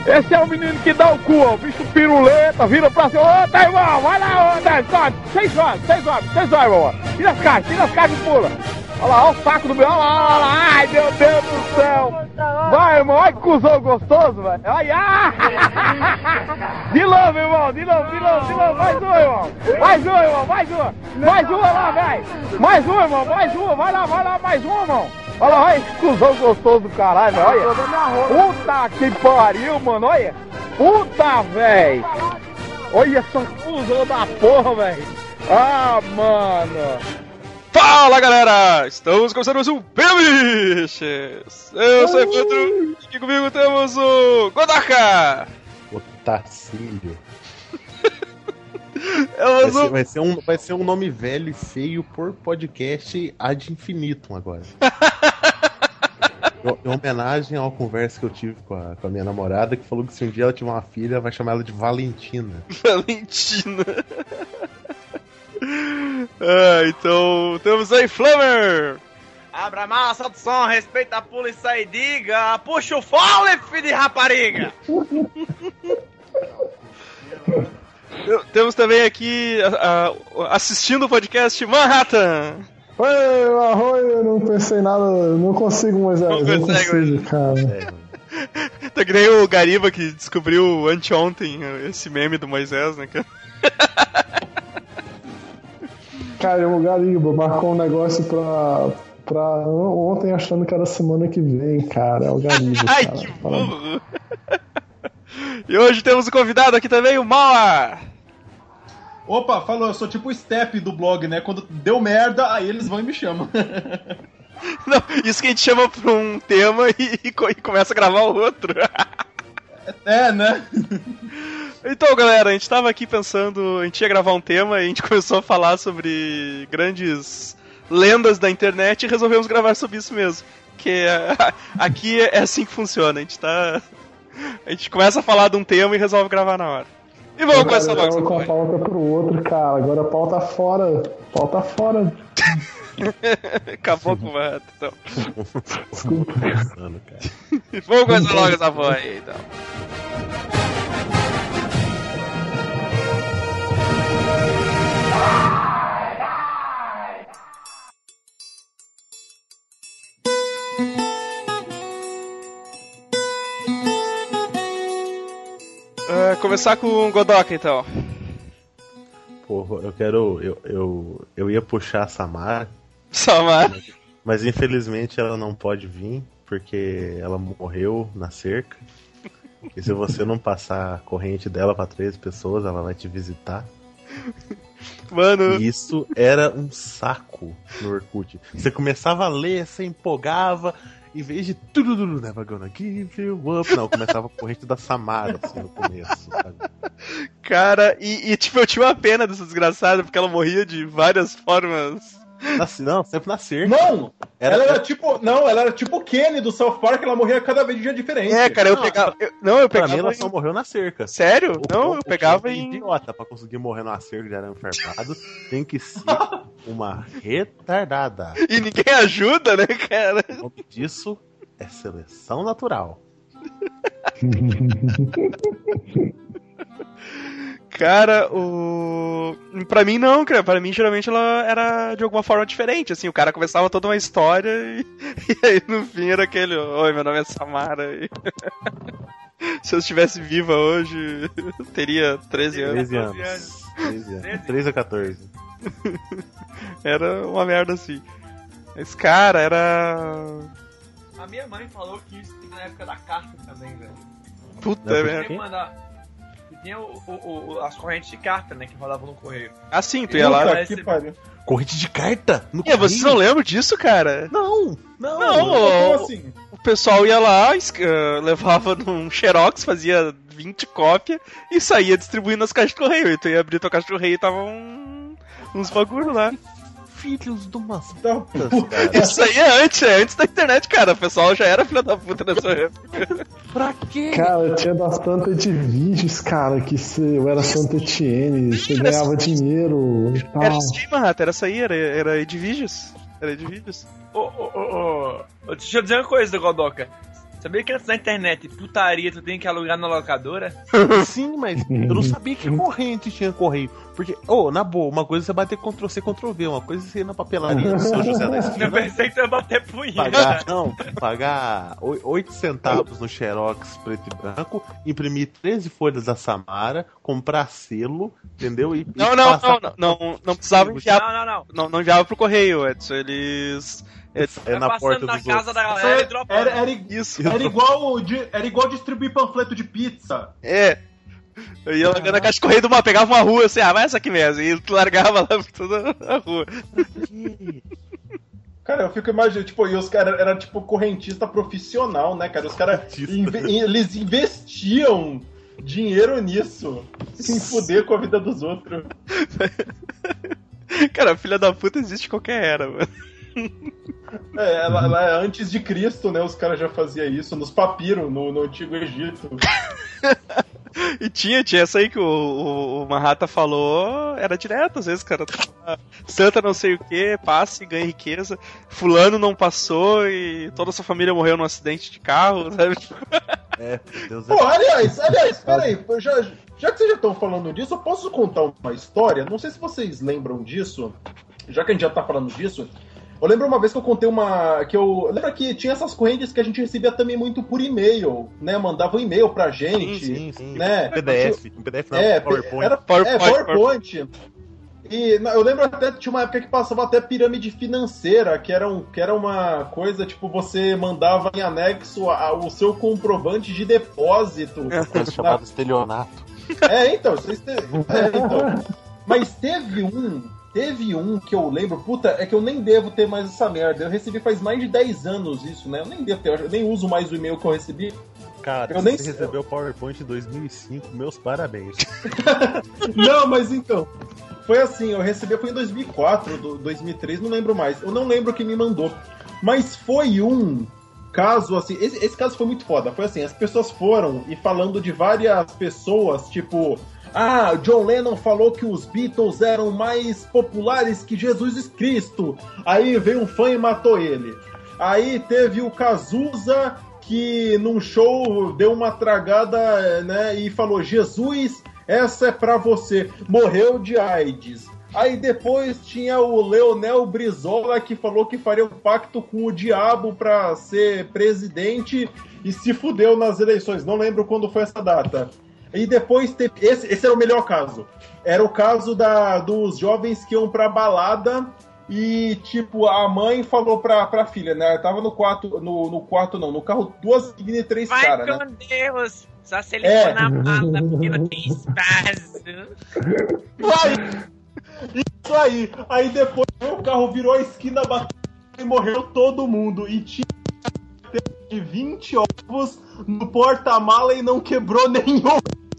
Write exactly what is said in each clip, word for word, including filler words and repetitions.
Esse é o menino que dá o cu, ó. O bicho piruleta, vira pra cima. Ô, tá, irmão, vai lá, ô, tá, sobe. Seis homens, seis homens, seis homens, irmão. Tira as caixas, tira as caixas e pula. Olha lá, olha o saco do meu. Olha lá, olha lá. Ai, meu Deus do céu. Vai, irmão, olha que cuzão gostoso, velho. Olha. De novo, irmão, de novo, de novo, de novo. Mais um, irmão. Mais um, irmão, mais uma. Mais uma lá, velho. Mais um, irmão, mais uma. Vai lá, vai lá, mais um, irmão. Olha lá, olha que cuzão gostoso do caralho, velho. Olha. Puta que pariu, mano, olha. Puta, velho. Olha essa cuzão da porra, velho. Ah, mano. Fala, galera! Estamos começando mais um Biches! Eu sou o Evandro e aqui comigo temos o Godaka! O Tacílio. vai, ser, vai, ser um, vai ser um nome velho e feio por podcast ad infinitum agora. Em homenagem a uma conversa que eu tive com a, com a minha namorada, que falou que se um dia ela tiver uma filha, vai chamar ela de Valentina. Valentina. Ah, então temos aí Flamer! Abra a mala, solta o som, respeita a polícia e diga, puxa o fole, filho de rapariga! Temos também aqui a, a, assistindo o podcast Manhattan. Oi, arroio, eu não pensei nada, não consigo mais, não, não consigo, cara. Tá que nem o Gariba que descobriu anteontem esse meme do Moisés, né, cara? Cara, o Gariba marcou um negócio pra, pra ontem achando que era semana que vem, cara, é o Gariba. Ai, cara. Que burro! E hoje temos um convidado aqui também, o Mala! Opa, falou, eu sou tipo o Step do blog, né? Quando deu merda, aí eles vão e me chamam. Não, isso que a gente chama pra um tema e, e começa a gravar o outro. É, né? Então, galera, a gente tava aqui pensando, a gente ia gravar um tema e a gente começou a falar sobre grandes lendas da internet e resolvemos gravar sobre isso mesmo. Que aqui é assim que funciona, a gente tá... A gente começa a falar de um tema e resolve gravar na hora. E vamos começar logo. Eu com a pauta pro outro, cara. Agora a pauta fora. Pauta fora. Acabou com o mato, então. Desculpa. Vamos começar logo essa voz aí, então. Uh, começar com o Godoka, então. Porra, eu quero... Eu, eu, eu ia puxar a Samara. Samara? Mas, mas infelizmente ela não pode vir, porque ela morreu na cerca. E se você não passar a corrente dela pra três pessoas, ela vai te visitar. Mano... E isso era um saco no Orkut. Você começava a ler, você empolgava... Em vez de tudo, never gonna give you up. Não, começava a corrente da Samara, assim, no começo, sabe? Cara, e, e tipo, eu tinha uma pena dessa desgraçada, porque ela morria de várias formas. Assim, não, sempre na cerca. Não! Era, ela era, era tipo. Não, ela era tipo o Kenny do South Park, ela morria cada vez de dia diferente. É, cara, eu não, pegava. Eu, não, eu pegava. Pra mim, ela em... só morreu na cerca. Sério? O, não, o, eu pegava o em. Idiota, pra conseguir morrer numa cerca de arame farpado, tem que ser uma retardada. E ninguém ajuda, né, cara? O nome disso é seleção natural. Cara, o... Pra mim não, cara. Pra mim, geralmente, ela era de alguma forma diferente, assim. O cara começava toda uma história e, e aí, no fim, era aquele... Oi, meu nome é Samara. E... Se eu estivesse viva hoje, eu teria treze anos. treze anos. treze anos. treze a quatorze. Era uma merda, assim. Esse cara era... A minha mãe falou que isso tem na época da carta também, velho. Puta merda. Tinha, mandar... tinha o, o, o, as correntes de carta, né, que rodavam no correio. Ah, sim, tu ia lá... Que pariu. Corrente de carta? No e vocês não lembram disso, cara? Não, não. Não, o, assim? O pessoal ia lá, uh, levava num xerox, fazia vinte cópias e saía distribuindo as caixas de correio. E tu ia abrir tua caixa de correio e tava um, uns bagulho lá. Filhos de umas putas, cara. Isso aí é antes, é antes da internet, cara. O pessoal já era filho da puta nessa época. Pra quê? Cara, tinha das tantas de vídeos, cara, que você, eu era Santa Etienne, você ganhava dinheiro e tal. Era isso aí, Manhattan, era isso aí, era, era Edviges. Era Edviges. Ô, ô, ô, ô, deixa eu dizer uma coisa, Godoka. Sabia que antes na internet, putaria, tu tem que alugar na locadora? Sim, mas eu não sabia que corrente tinha correio. Porque, ô, oh, na boa, uma coisa é você bater Ctrl C, Ctrl V, uma coisa é você ir na papelaria do São José da Esquina. Eu pensei que tu ia bater punheta. Pagar, não, pagar oito centavos no Xerox preto e branco, imprimir treze folhas da Samara, comprar selo, entendeu? E, não, e não, passar... não, não, não, não precisava enviar. Não, não, não. Não, não enviava pro correio, Edson. Eles. É na porta na dos casa outros. da galera e dropando. Era, era, Isso. era, igual, de- era igual distribuir panfleto de pizza. É. Eu ia largando a caixa de correio de uma, pegava uma rua assim, ah, vai essa aqui mesmo. E tu largava lá por toda a rua. Cara, eu fico imaginando, tipo, e os caras eram tipo correntista profissional, né, cara? Os caras, inve- eles investiam dinheiro nisso, sem fuder com a vida dos outros. Cara, filha da puta existe em qualquer era, mano. É, ela, ela é antes de Cristo, né? Os caras já faziam isso nos papiros, no, no Antigo Egito. E tinha, tinha essa aí que o, o, o Mahata falou, era direto, às vezes, cara. Santa não sei o que, passa e ganha riqueza. Fulano não passou e toda a sua família morreu num acidente de carro, sabe? É, Deus Pô, aliás, aliás, peraí, já, já que vocês já estão falando disso, eu posso contar uma história? Não sei se vocês lembram disso, já que a gente já tá falando disso. Eu lembro uma vez que eu contei uma... que eu lembra que tinha essas correntes que a gente recebia também muito por e-mail, né? Mandava um e-mail pra gente. Sim, sim, sim. Né? P D F. Um P D F não, É, PowerPoint. Era, PowerPoint, é, PowerPoint. E não, eu lembro até que tinha uma época que passava até pirâmide financeira, que era, um, que era uma coisa, tipo, você mandava em anexo a, o seu comprovante de depósito. Coisa chamada estelionato. É, então, vocês te... é, então. Mas teve um, teve um que eu lembro, puta, é que eu nem devo ter mais essa merda. Eu recebi faz mais de dez anos isso, né? Eu nem devo ter, eu nem uso mais o e-mail que eu recebi. Cara, eu você nem recebeu o PowerPoint em dois mil e cinco, meus parabéns. Não, mas então, foi assim, eu recebi, foi em dois mil e quatro, dois mil e três, não lembro mais. Eu não lembro quem me mandou. Mas foi um caso, assim, esse, esse caso foi muito foda. Foi assim, as pessoas foram e falando de várias pessoas, tipo... Ah, John Lennon falou que os Beatles eram mais populares que Jesus Cristo. Aí veio um fã e matou ele. Aí teve o Cazuza, que num show deu uma tragada, né, e falou: Jesus, essa é pra você. Morreu de AIDS. Aí depois tinha o Leonel Brizola, que falou que faria um pacto com o diabo pra ser presidente e se fudeu nas eleições. Não lembro quando foi essa data. E depois teve... Esse, esse era o melhor caso. Era o caso da, dos jovens que iam pra balada e, tipo, a mãe falou pra, pra filha, né? Ela tava no quarto, no, no quarto não, no carro, duas meninas e três caras, né? Vai com Deus! Só se ele É. for na mala, porque não tem espaço. Vai! Isso aí! Aí depois o carro virou a esquina, bateu e morreu todo mundo. E tinha vinte ovos no porta-mala e não quebrou nenhum.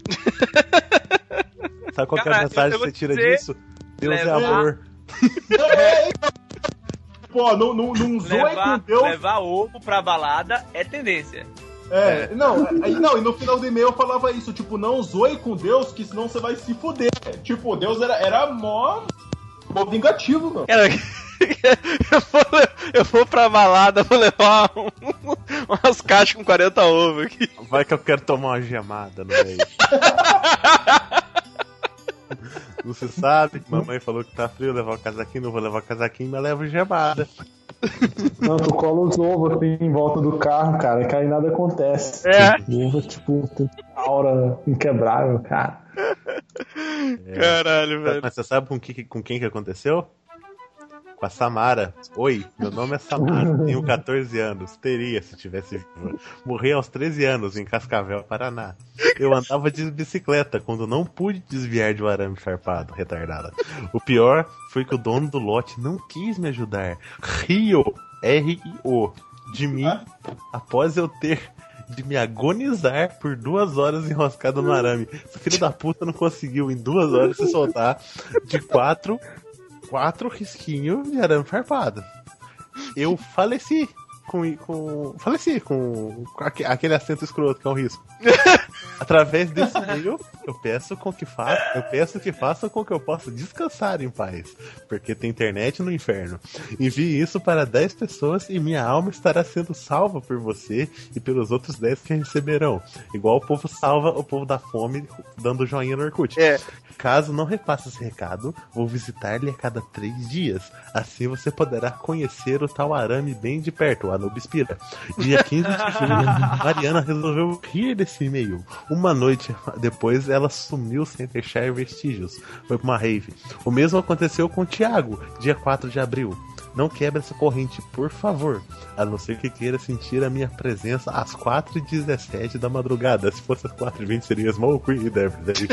Sabe qual que é Cara, a mensagem eu que vou você tira dizer, disso? Deus é levar- amor. É, então, pô, não, não, não zoe com Levar, Deus. levar ovo pra balada é tendência. É, não, aí, não, e no final do e-mail eu falava isso, tipo, não zoe com Deus, que senão você vai se fuder. Tipo, Deus era, era mó, mó vingativo, mano. Cara, eu vou, eu vou pra balada, vou levar um, umas caixas com quarenta ovos aqui. Vai que eu quero tomar uma gemada no meio. Você sabe que mamãe falou que tá frio, eu levar o casaquinho, não vou levar o casaquinho, mas levo gemada. Não, tu cola os ovos assim em volta do carro, cara, que aí nada acontece. É. O ovo, tipo, tem aura inquebrável, cara. Caralho, velho. Mas você sabe com, que, com quem que aconteceu? Com a Samara. Oi, meu nome é Samara, tenho catorze anos. Teria se tivesse viva. Morri aos treze anos em Cascavel, Paraná. Eu andava de bicicleta quando não pude desviar de um arame farpado, retardada. O pior foi que o dono do lote não quis me ajudar. Rio, R I O, de mim, após eu ter de me agonizar por duas horas enroscado no arame. Esse filho da puta não conseguiu em duas horas se soltar de quatro Quatro risquinhos de arame farpado. Eu faleci com, com. Faleci com, com aque- aquele acento escroto que é um risco. Através desse e-mail, eu peço com que faça, eu peço que façam com que eu possa descansar em paz, porque tem internet no inferno. Envie isso para dez pessoas e minha alma estará sendo salva por você e pelos outros dez que receberão. Igual o povo salva o povo da fome dando joinha no Orkut. É. Caso não repasse esse recado, vou visitar-lhe a cada três dias. Assim você poderá conhecer o tal arame bem de perto, o Anubispira. Dia quinze de julho, Mariana resolveu rir desse e-mail. Uma noite depois, ela sumiu sem deixar vestígios. Foi pra uma rave. O mesmo aconteceu com o Thiago, dia quatro de abril. Não quebre essa corrente, por favor. A não ser que queira sentir a minha presença às quatro e dezessete da madrugada. Se fosse às quatro e vinte, seria Smoke Weed Every Day.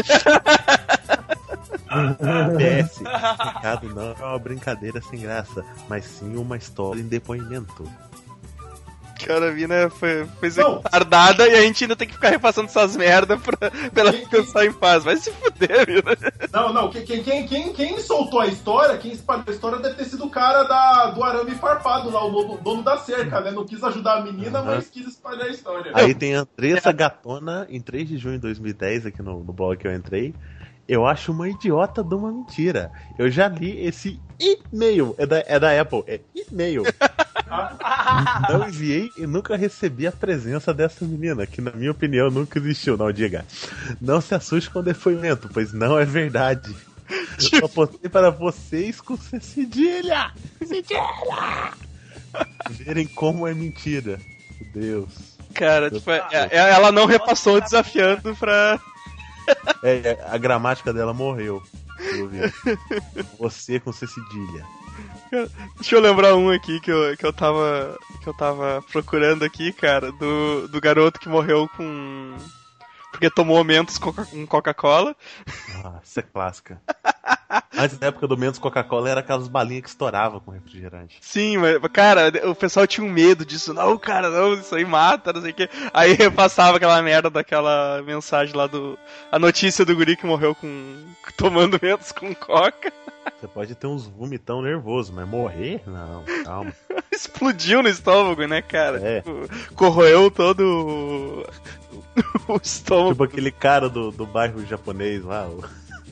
P S. Esse recado não é uma brincadeira sem graça, mas sim uma história em depoimento. Cara, a mina foi, foi Não. retardada e a gente ainda tem que ficar repassando essas merda pra, pra ela descansar em paz. Vai se fuder, mina. Não, não, quem, quem, quem, quem, quem soltou a história, quem espalhou a história deve ter sido o cara da, do arame farpado lá, o dono, dono da cerca, né? Não quis ajudar a menina, Uhum. mas quis espalhar a história. Aí tem a Andressa Gatona, em três de junho de dois mil e dez, aqui no, no blog que eu entrei. Eu acho uma idiota de uma mentira. Eu já li esse e-mail. É da, é da Apple. É e-mail. Não enviei e nunca recebi a presença dessa menina, que na minha opinião nunca existiu, não diga. Não se assuste com o depoimento, pois não é verdade. Só postei para vocês com cedilha. Cedilha! Verem como é mentira. Meu Deus. Cara, tipo, é- é- ela não repassou desafiando pra. É, é, a gramática dela morreu. Eu vi. Você com C cedilha. Deixa eu lembrar um aqui que eu, que eu tava. Que eu tava procurando aqui, cara, do, do garoto que morreu com. Porque tomou Mentos coca, com Coca-Cola. Ah, isso é clássica. Antes da época do Mentos Coca-Cola era aquelas balinhas que estouravam com refrigerante. Sim, mas, cara, o pessoal tinha um medo disso. Não, cara, não, isso aí mata, não sei o quê. Aí repassava aquela merda daquela mensagem lá do. A notícia do guri que morreu com. tomando Mentos com Coca. Você pode ter uns vomitão nervoso, mas morrer? Não, calma. Explodiu no estômago, né, cara? É. Tipo, corroeu todo o, o estômago. Tipo aquele cara do, do bairro japonês lá, o...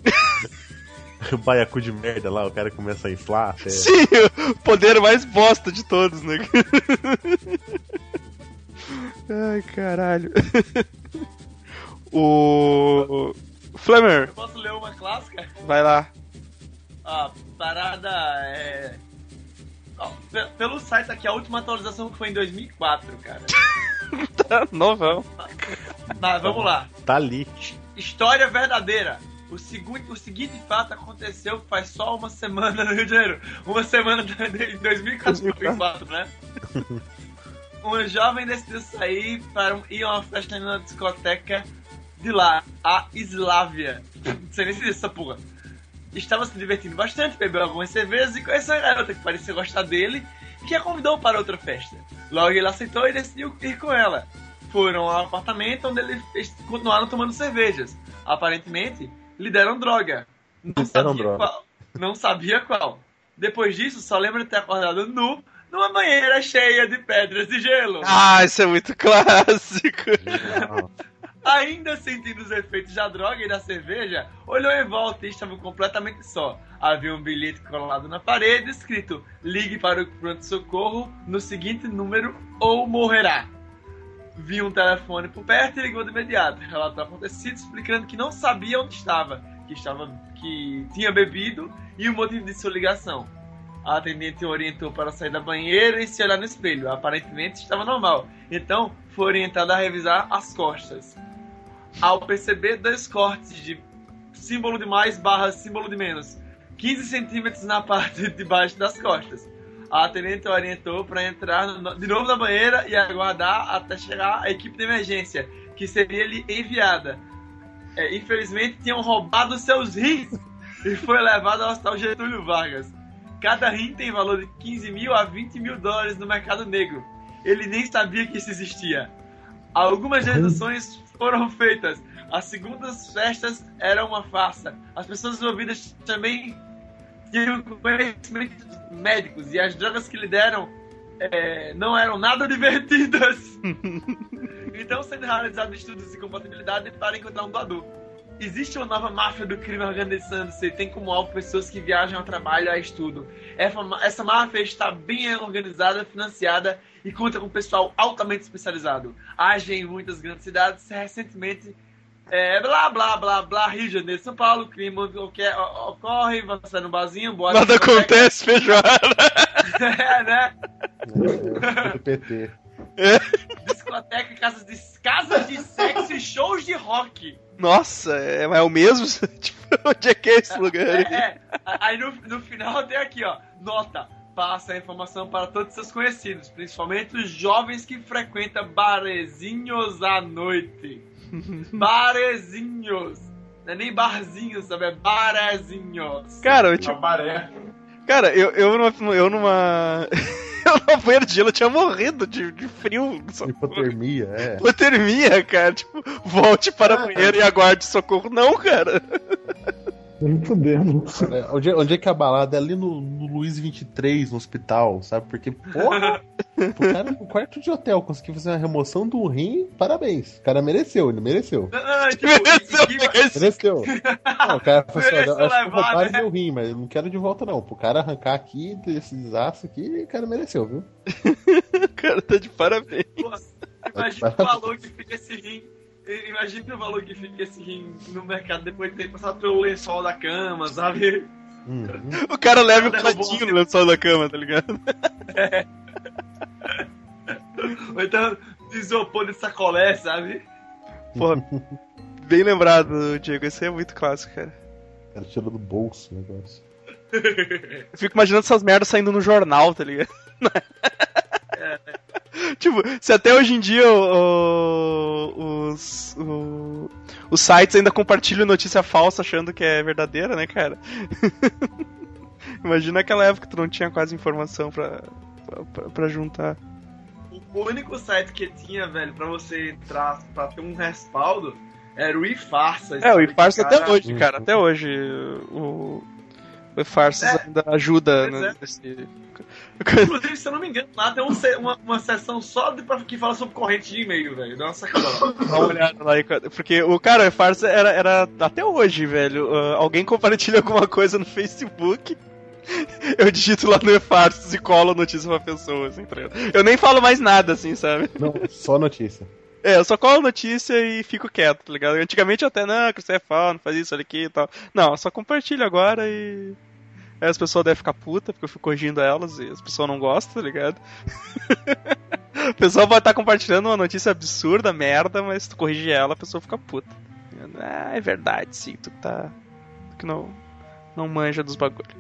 o baiacu de merda lá, o cara começa a inflar até... Sim, o poder mais bosta de todos, né? Ai, caralho. O... Flamer, Eu posso ler uma clássica? vai lá. A parada é. Ó, pe- pelo site aqui, a última atualização que foi em dois mil e quatro, cara. Tá novão. Tá, vamos lá. Tá ali. História verdadeira. O, segu- o seguinte fato aconteceu faz só uma semana no Rio de Janeiro. Uma semana de- em dois mil e quatro, né? Um jovem decidiu sair para ir a uma festa em uma discoteca de lá, a Islávia. Não sei nem se existe essa porra. Estava se divertindo bastante, bebeu algumas cervejas e conheceu uma garota que parecia gostar dele e que a convidou para outra festa. Logo ele aceitou e decidiu ir com ela. Foram ao apartamento onde eles continuaram tomando cervejas. Aparentemente, lhe deram droga. Não deram sabia droga. qual. Não sabia qual. Depois disso, só lembra de ter acordado nu numa banheira cheia de pedras e gelo. Ah, isso é muito clássico. Não. Ainda sentindo os efeitos da droga e da cerveja, olhou em volta e estava completamente só. Havia um bilhete colado na parede escrito: ligue para o pronto-socorro no seguinte número ou morrerá. Viu um telefone por perto e ligou de imediato. Relatou o acontecido, explicando que não sabia onde estava, que, estava, que tinha bebido e o motivo de sua ligação. A atendente o orientou para sair da banheira e se olhar no espelho. Aparentemente estava normal. Então foi orientada a revisar as costas. Ao perceber dois cortes de símbolo de mais barra símbolo de menos, quinze centímetros na parte de baixo das costas, a atendente o orientou para entrar no, de novo na banheira e aguardar até chegar a equipe de emergência, que seria lhe enviada. É, infelizmente tinham roubado seus rins e foi levado ao hospital Getúlio Vargas. Cada rim tem valor de quinze mil a vinte mil dólares no mercado negro. Ele nem sabia que isso existia. Algumas reduções foram feitas. As segundas festas eram uma farsa. As pessoas envolvidas também tinham conhecimentos médicos e as drogas que lhe deram é, não eram nada divertidas. Então, sendo realizados estudos de compatibilidade para encontrar um doador. Existe uma nova máfia do crime organizando-se, tem como alvo pessoas que viajam ao trabalho e a estudo. Essa máfia está bem organizada, financiada e conta com pessoal altamente especializado. Age em muitas grandes cidades, recentemente, é, blá, blá, blá, blá, Rio de Janeiro, São Paulo, crime ocorre, você vai no barzinho, boa. Nada acontece, feijoada. É, né? É, do P T. Discoteca, casas de, casas de sexo e shows de rock. Nossa, é, é o mesmo? Tipo, onde é que é esse lugar? É, é. Aí no, no final tem aqui, ó, nota, passa a informação para todos seus conhecidos, principalmente os jovens que frequentam barezinhos à noite. Barezinhos. Não é nem barzinhos, sabe? É barezinhos. Cara, eu, tipo, Uma baré. cara, eu, eu numa... Eu numa... eu numa banheira de gelo, eu tinha morrido de, de frio. Hipotermia, é. Hipotermia, cara. Tipo, volte para a banheira e aguarde socorro. Não, cara. Nem fudemos. É, onde, é- onde é que a balada é ali no, no Luiz vinte e três, no hospital, sabe? Porque, porra, o cara no quarto de hotel conseguiu fazer uma remoção do rim, parabéns. O cara mereceu, ele mereceu. Não, não, não, tipo, Mereceu e- e- pegar esse- Mereceu. Não, o cara falou assim: Mereceu olha, acho que levar, roubaram né? meu rim, mas eu não quero de volta, não. Pro cara arrancar aqui, desse desastre aqui, o cara mereceu, viu? O cara tá de parabéns. Pô, imagina o valor que fica esse rim. Imagina o valor que fica esse rim no mercado depois de ter passado pelo lençol da cama, sabe? Hum, hum. O cara leva o Derrubou radinho você. no lençol da cama, tá ligado? Ou então de isopor de sacolé, sabe? Porra, bem lembrado, Diego. Esse é muito clássico, cara. O cara tirou do bolso o negócio. Eu fico imaginando essas merdas saindo no jornal, tá ligado? Tipo, se até hoje em dia o- o- os, o- os sites ainda compartilham notícia falsa achando que é verdadeira, né, cara? Imagina aquela época que tu não tinha quase informação pra, pra, pra juntar. O único site que tinha, velho, pra você entrar, pra ter um respaldo, era o iFarsas. É, o sabe? iFarsas Cara, até hoje, cara, até hoje. O, o iFarsas É. ainda ajuda Pois né, é. nesse... Inclusive, se eu não me engano, lá tem um se- uma, uma seção só de, pra, que fala sobre corrente de e-mail, velho. Dá uma sacada. Dá uma olhada lá aí, cara. Porque o cara, o iFarsas era, era até hoje, velho. Uh, alguém compartilha alguma coisa no Facebook, eu digito lá no iFarsas e colo a notícia pra pessoa, assim, tá ligado? Eu nem falo mais nada, assim, sabe? Não, só notícia. É, eu só colo a notícia e fico quieto, tá ligado? Antigamente eu até, não, que você é fã, não faz isso, olha aqui e tal. Não, eu só compartilho agora e... Aí as pessoas devem ficar putas, porque eu fico corrigindo elas e as pessoas não gostam, tá ligado? A pessoa vai estar compartilhando uma notícia absurda, merda, mas se tu corrigir ela, a pessoa fica puta. Ah, é verdade, sim, tu tá... Tu que não, não manja dos bagulhos.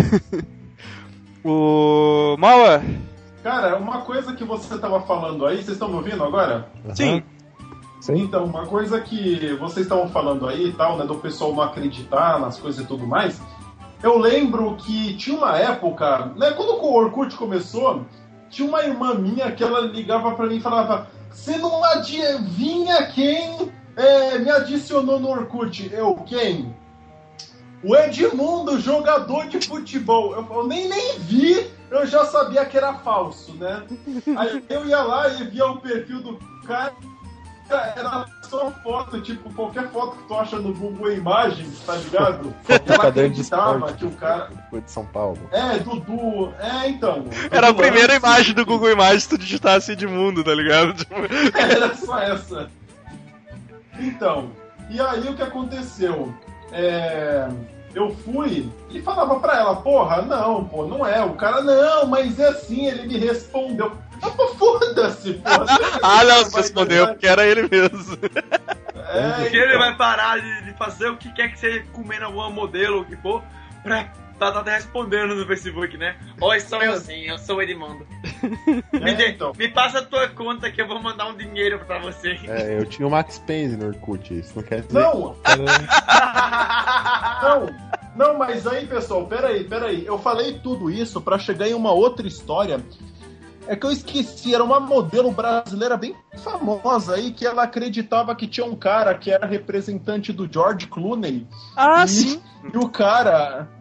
O... Maua! Cara, uma coisa que você tava falando aí, vocês estão me ouvindo agora? Sim. Sim. Então, uma coisa que vocês estavam falando aí e tal, né, do pessoal não acreditar nas coisas e tudo mais. Eu lembro que tinha uma época, né, quando o Orkut começou, tinha uma irmã minha que ela ligava pra mim e falava: você não adivinha quem é, me adicionou no Orkut? Eu, quem? O Edmundo, jogador de futebol. Eu, eu nem, nem vi, eu já sabia que era falso, né? Aí eu ia lá e via o perfil do cara, era só foto, tipo, qualquer foto que tu acha no Google Imagens, tá ligado? Foto Ela caderno de acreditava esporte. que o cara... Foi de São Paulo. É, Dudu... É, então... Era a Dudu primeira Lance. imagem do Google Imagens se tu digitasse Edmundo, tá ligado? Tipo... Era só essa. Então, e aí o que aconteceu? É... Eu fui e falava pra ela, porra, não, pô, não é. O cara, não, mas é assim, ele me respondeu. Ah, pô, foda-se, porra. Ah, não, você Vai- respondeu vai- porque era ele mesmo. É, Porque ele vai parar de, de fazer o que quer que seja, comendo alguma modelo ou o que for, pra tá, tá respondendo no Facebook, né? Oi, sou eu sim, eu sou o Edmundo. Me, é, dê- então. me passa a tua conta que eu vou mandar um dinheiro pra você. É, eu tinha o Max Payne no Orkut, isso não quer dizer Não, que era... não, não, mas aí, pessoal, peraí, peraí. Eu falei tudo isso pra chegar em uma outra história. É que eu esqueci, era uma modelo brasileira bem famosa aí, que ela acreditava que tinha um cara que era representante do George Clooney. Ah, E- sim. E o cara,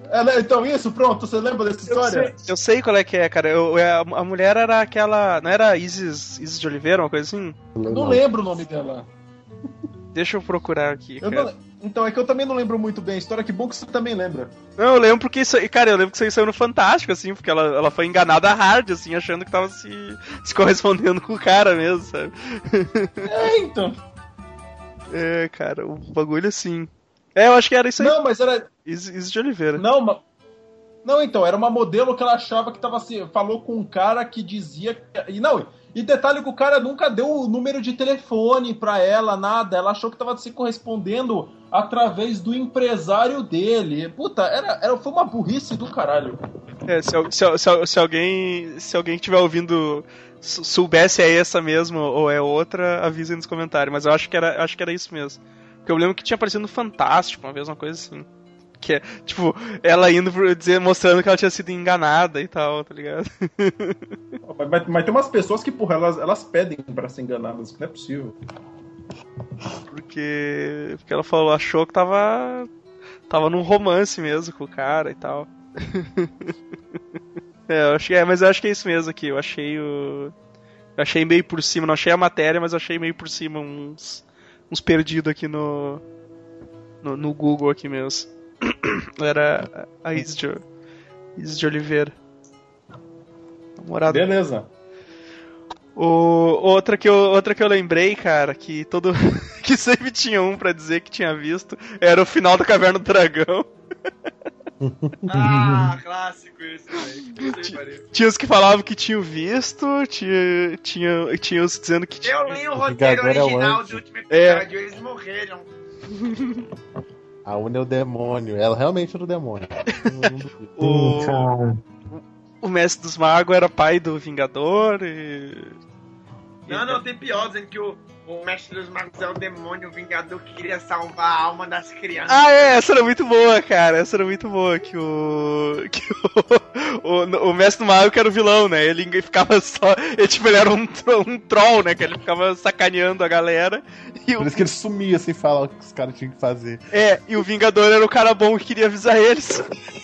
É, então isso, pronto, você lembra dessa história? Eu sei, eu sei qual é que é, cara. Eu, a, a mulher era aquela... Não era Isis, Isis de Oliveira, uma coisa assim? Não lembro o nome dela. Deixa eu procurar aqui, eu cara. Não, então, é que eu também não lembro muito bem a história, que bom que você também lembra. Não, eu lembro porque isso... Cara, eu lembro que isso aí saiu no Fantástico, assim, porque ela, ela foi enganada hard, assim, achando que tava se, se correspondendo com o cara mesmo, sabe? É, então. É, cara, o bagulho assim... É, eu acho que era isso aí. Não, mas era... Isis de Oliveira. Não, mas... Não, então, era uma modelo que ela achava que tava assim, falou com um cara que dizia que... E não, e detalhe que o cara nunca deu o número de telefone pra ela, nada. Ela achou que tava se correspondendo através do empresário dele. Puta, era, era, foi uma burrice do caralho. É, se, se, se, se alguém se alguém estiver ouvindo soubesse é essa mesmo ou é outra, avisa aí nos comentários. Mas eu acho que era, acho que era isso mesmo. Porque eu lembro que tinha aparecido no Fantástico uma vez, uma coisa assim. Que é, tipo, ela indo dizer, mostrando que ela tinha sido enganada e tal, tá ligado? Mas, mas tem umas pessoas que, porra, elas, elas pedem pra ser enganadas, não é possível. Porque, porque ela falou, achou que tava tava num romance mesmo com o cara e tal. É, eu achei, é, mas eu acho que é isso mesmo aqui. Eu achei o. Eu achei meio por cima, não achei a matéria, mas eu achei meio por cima uns, uns perdidos aqui no, no. no Google aqui mesmo. Era a Isis de, Isis de Oliveira. Namorada. Beleza. O, outra, que eu, outra que eu lembrei, cara, que todo. que sempre tinha um pra dizer que tinha visto, era o final da Caverna do Dragão. Ah, clássico isso, velho. Tinha os que falavam que tinham visto, tinha, tinha, tinha os dizendo que tinha. Eu li o roteiro original do último episódio, é. Eles morreram. A Una é o demônio, ela realmente era o demônio. o... o Mestre dos Magos era pai do Vingador e... Não, não, tem pior, dizendo que o, o Mestre dos Magos é o demônio, o Vingador que queria salvar a alma das crianças. Ah, é, essa era muito boa, cara, essa era muito boa, que o... que o, o, o Mestre do Mago que era o vilão, né, ele ficava só... Ele, tipo, ele era um, um troll, né, que ele ficava sacaneando a galera. E Por o... isso que ele sumia sem falar o que os caras tinham que fazer. É, e o Vingador era o cara bom que queria avisar eles.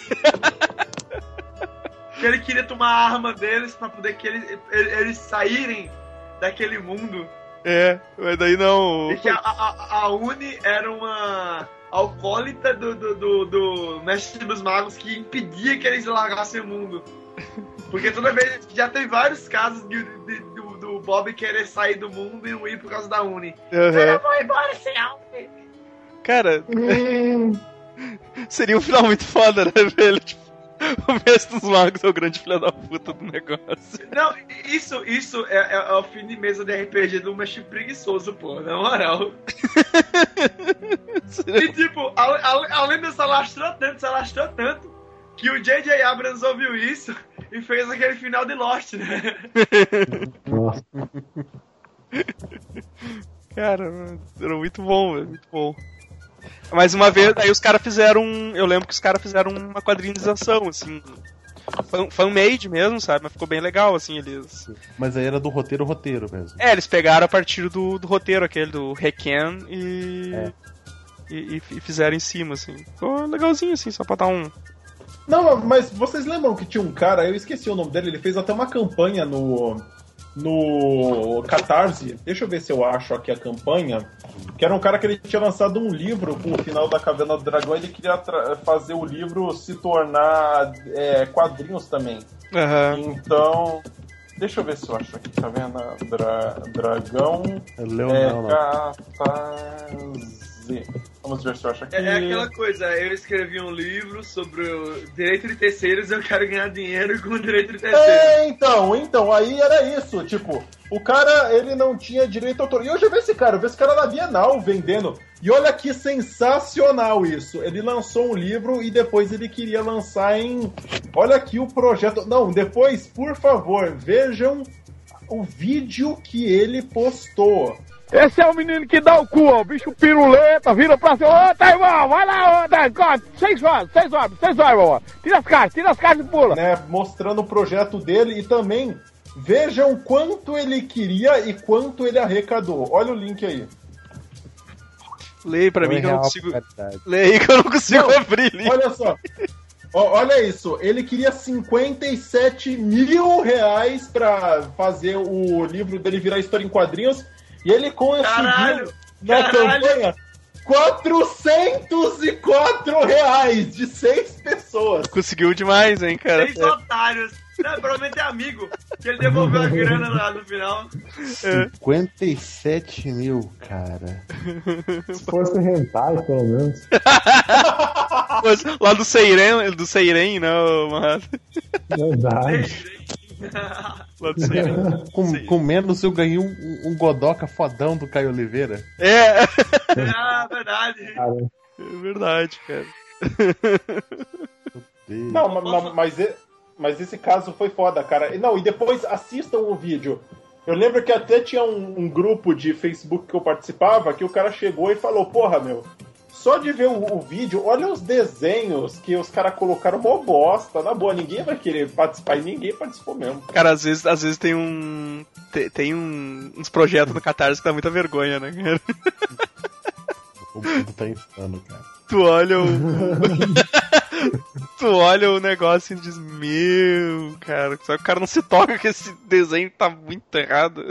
Que ele queria tomar a arma deles pra poder que eles, eles saírem daquele mundo. É, mas daí não... E que a, a, a Uni era uma alcoólita do, do, do, do Mestre dos Magos que impedia que eles largassem o mundo. Porque toda vez... Já tem vários casos de, de, do, do Bob querer sair do mundo e não ir por causa da Uni. Uhum. Eu vou embora sem a Uni. Cara... seria um final muito foda, né, velho? Tipo, o Mestre dos Magos é o grande filho da puta do negócio. Não, isso, isso é, é, é o fim de mesa de R P G do mestre preguiçoso, pô, na moral. E tipo, a, a, além de se alastrou tanto, se alastrou tanto, que o J J Abrams ouviu isso e fez aquele final de Lost, né? Nossa. Cara, era muito bom, velho, muito bom. Mas uma vez, aí os caras fizeram. Eu lembro que os caras fizeram uma quadrinização, assim. Fan, fan-made mesmo, sabe? Mas ficou bem legal, assim, eles. Mas aí era do roteiro, roteiro mesmo. É, eles pegaram a partir do, do roteiro, aquele do Requiem, e, É. e. E fizeram em cima, assim. Ficou legalzinho, assim, só pra dar um. Não, mas vocês lembram que tinha um cara, eu esqueci o nome dele, ele fez até uma campanha no. No Catarse, deixa eu ver se eu acho aqui a campanha, que era um cara que ele tinha lançado um livro com o final da Caverna do Dragão, e ele queria fazer o livro se tornar é, quadrinhos também. Uhum. Então, deixa eu ver se eu acho aqui, Caverna Dra Dragão É Leonel, é, não. Catarse. Vamos ver se eu acho aqui. É, é aquela coisa, eu escrevi um livro sobre o direito de terceiros e eu quero ganhar dinheiro com o direito de terceiros. É, então, então, aí era isso, tipo, o cara, ele não tinha direito autoral. E eu já vi esse cara, eu vi esse cara na Bienal vendendo. E olha que sensacional isso. Ele lançou um livro e depois ele queria lançar em... Olha aqui o projeto... Não, depois, por favor, vejam o vídeo que ele postou. Esse é o menino que dá o cu, ó. O bicho piruleta, vira pra cima. Ô, tá, irmão, vai lá, ô, tá, seis horas, seis horas, seis horas, irmão. Tira as caixas, tira as caixas e pula. Né, mostrando o projeto dele e também vejam quanto ele queria e quanto ele arrecadou. Olha o link aí. Leia pra Foi mim que eu não real consigo. verdade. Leia aí que eu não consigo Não, abrir link. Olha só. Ó, olha isso, ele queria cinquenta e sete mil reais pra fazer o livro dele virar história em quadrinhos e ele conseguiu Caralho, na caralho. campanha quatrocentos e quatro reais de seis pessoas. Conseguiu demais, hein, cara. Seis otários. Não, provavelmente é amigo. Que ele devolveu a grana lá no final. cinquenta e sete mil, cara. Se fosse hentai, pelo menos. Mas lá do Seiren, do Seiren, não, mano. Verdade. Lá do Seiren. Com, com menos eu ganhei um, um Godoka fodão do Caio Oliveira. É, Ah, verdade. Cara, é verdade, cara. Não, ma- ma- mas, e- mas esse caso foi foda, cara. E Não, e depois assistam o vídeo. Eu lembro que até tinha um, um grupo de Facebook que eu participava que o cara chegou e falou, porra, meu, só de ver o, o vídeo, olha os desenhos que os caras colocaram, mó bosta. Na boa, ninguém vai querer participar e ninguém participou mesmo. Cara, às vezes, às vezes tem um. Tem, tem um, uns projetos no Catarse que dá muita vergonha, né, cara? O mundo tá insano, cara. Tu olha o. tu olha o negócio e diz, meu, cara, só que o cara não se toca que esse desenho tá muito errado.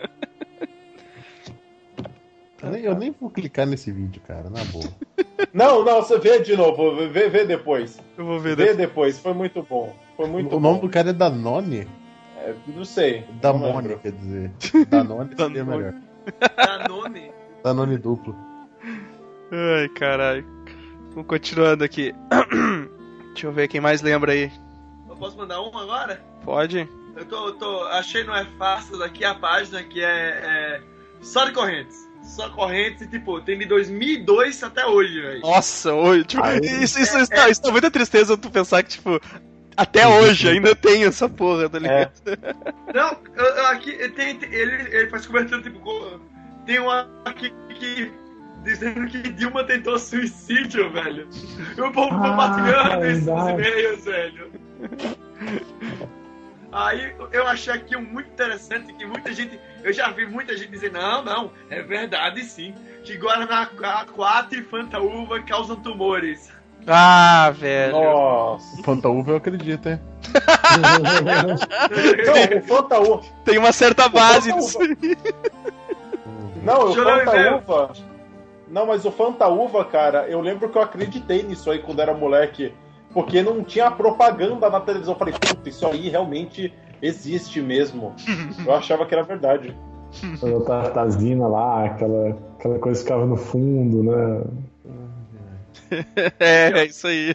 Eu nem, eu nem vou clicar nesse vídeo, cara, na boa. Não, não, você vê de novo, vê, vê depois. Eu vou ver Vê depois. depois, foi muito bom. Foi muito O nome bom. do cara é Danone? É, não sei. Da não Mone, lembro. quer dizer. Danone seria Danone. melhor. Danone. Danone duplo. Ai, caralho. Vamos continuando aqui. Deixa eu ver quem mais lembra aí. Eu posso mandar um agora? Pode? Eu tô, eu tô, achei no É Fácil daqui a página que é, é só de correntes. Só correntes e, tipo, tem de dois mil e dois até hoje, velho. Nossa, hoje, tipo, Aí- isso, isso, isso, dá- isso dá muita tristeza tu pensar que, tipo, até hoje ainda tem essa porra, tá ligado? Não, eu- eu aqui tem, tem- ele, ele faz cobertura, tipo, co- tem uma aqui que dizendo que Dilma tentou suicídio, velho. E o povo Ah, compartilhando isso nos verdade. e-mails, velho. Aí eu achei aqui um muito interessante que muita gente, eu já vi muita gente dizer, não, não, é verdade sim, que Guaraná quatro e Fanta Uva causam tumores. Ah, velho. Nossa. Fanta Uva eu acredito, hein? Não, o Fanta Uva. Tem uma certa base Fanta disso Uva. aí. Não, o Deixa eu ler o Fanta e-mail. Uva. Não, mas o Fanta Uva, cara, eu lembro que eu acreditei nisso aí quando era moleque. Porque não tinha propaganda na televisão. Eu falei, puta, isso aí realmente existe mesmo. Eu achava que era verdade. a Tartazina lá, aquela, aquela coisa que ficava no fundo, né? É, é isso aí.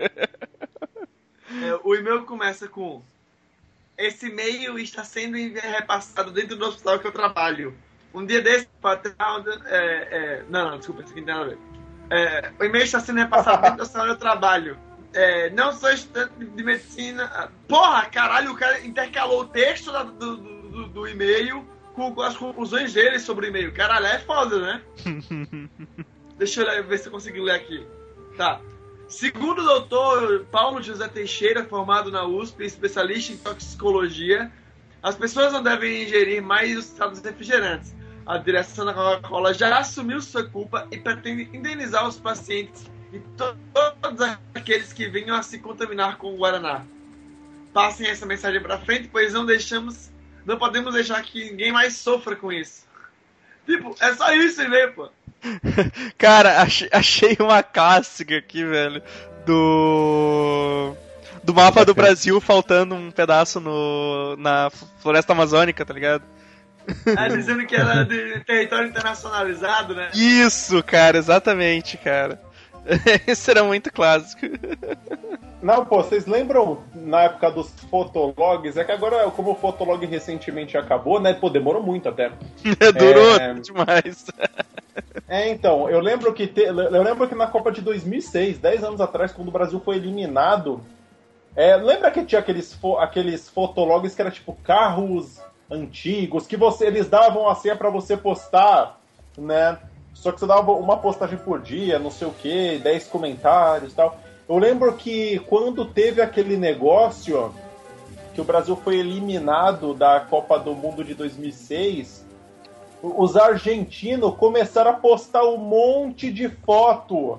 É, o e-mail começa com: esse e-mail está sendo repassado dentro do hospital que eu trabalho. Um dia desse, patrão. É, é, não, não, desculpa, isso aqui não tem nada a ver. É, o e-mail está sendo repassado dentro do hospital que eu trabalho. É, não sou estudante de medicina. Porra, caralho, o cara intercalou o texto da- do, do, do e-mail com, com as conclusões dele sobre o e-mail. Caralho, é foda, né? Deixa eu ler, ver se eu consigo ler aqui. Tá. Segundo o doutor Paulo José Teixeira, formado na U S P, especialista em toxicologia, as pessoas não devem ingerir mais os estados refrigerantes. A direção da Coca-Cola já assumiu sua culpa e pretende indenizar os pacientes e to- todos aqueles que venham a se contaminar com o Guaraná. Passem essa mensagem pra frente, pois não deixamos, não podemos deixar que ninguém mais sofra com isso. Tipo, é só isso, né, pô? Cara, achei, achei uma clássica aqui, velho. Do. Do mapa do Brasil faltando um pedaço no, na floresta amazônica, tá ligado? É, dizendo que era de território internacionalizado, né? Isso, cara, exatamente, cara. Isso era muito clássico. Não, pô, vocês lembram na época dos fotologs? É que agora, como o fotolog recentemente acabou, né? Pô, demorou muito até. Durou É. demais. É, então, eu lembro que te, eu lembro que na Copa de dois mil e seis, dez anos atrás, quando o Brasil foi eliminado, é, lembra que tinha aqueles, fo, aqueles fotologs que era tipo carros antigos, que você, eles davam a senha pra você postar, né? Só que você dava uma postagem por dia, não sei o que, dez comentários e tal. Eu lembro que quando teve aquele negócio que o Brasil foi eliminado da Copa do Mundo de dois mil e seis, os argentinos começaram a postar um monte de foto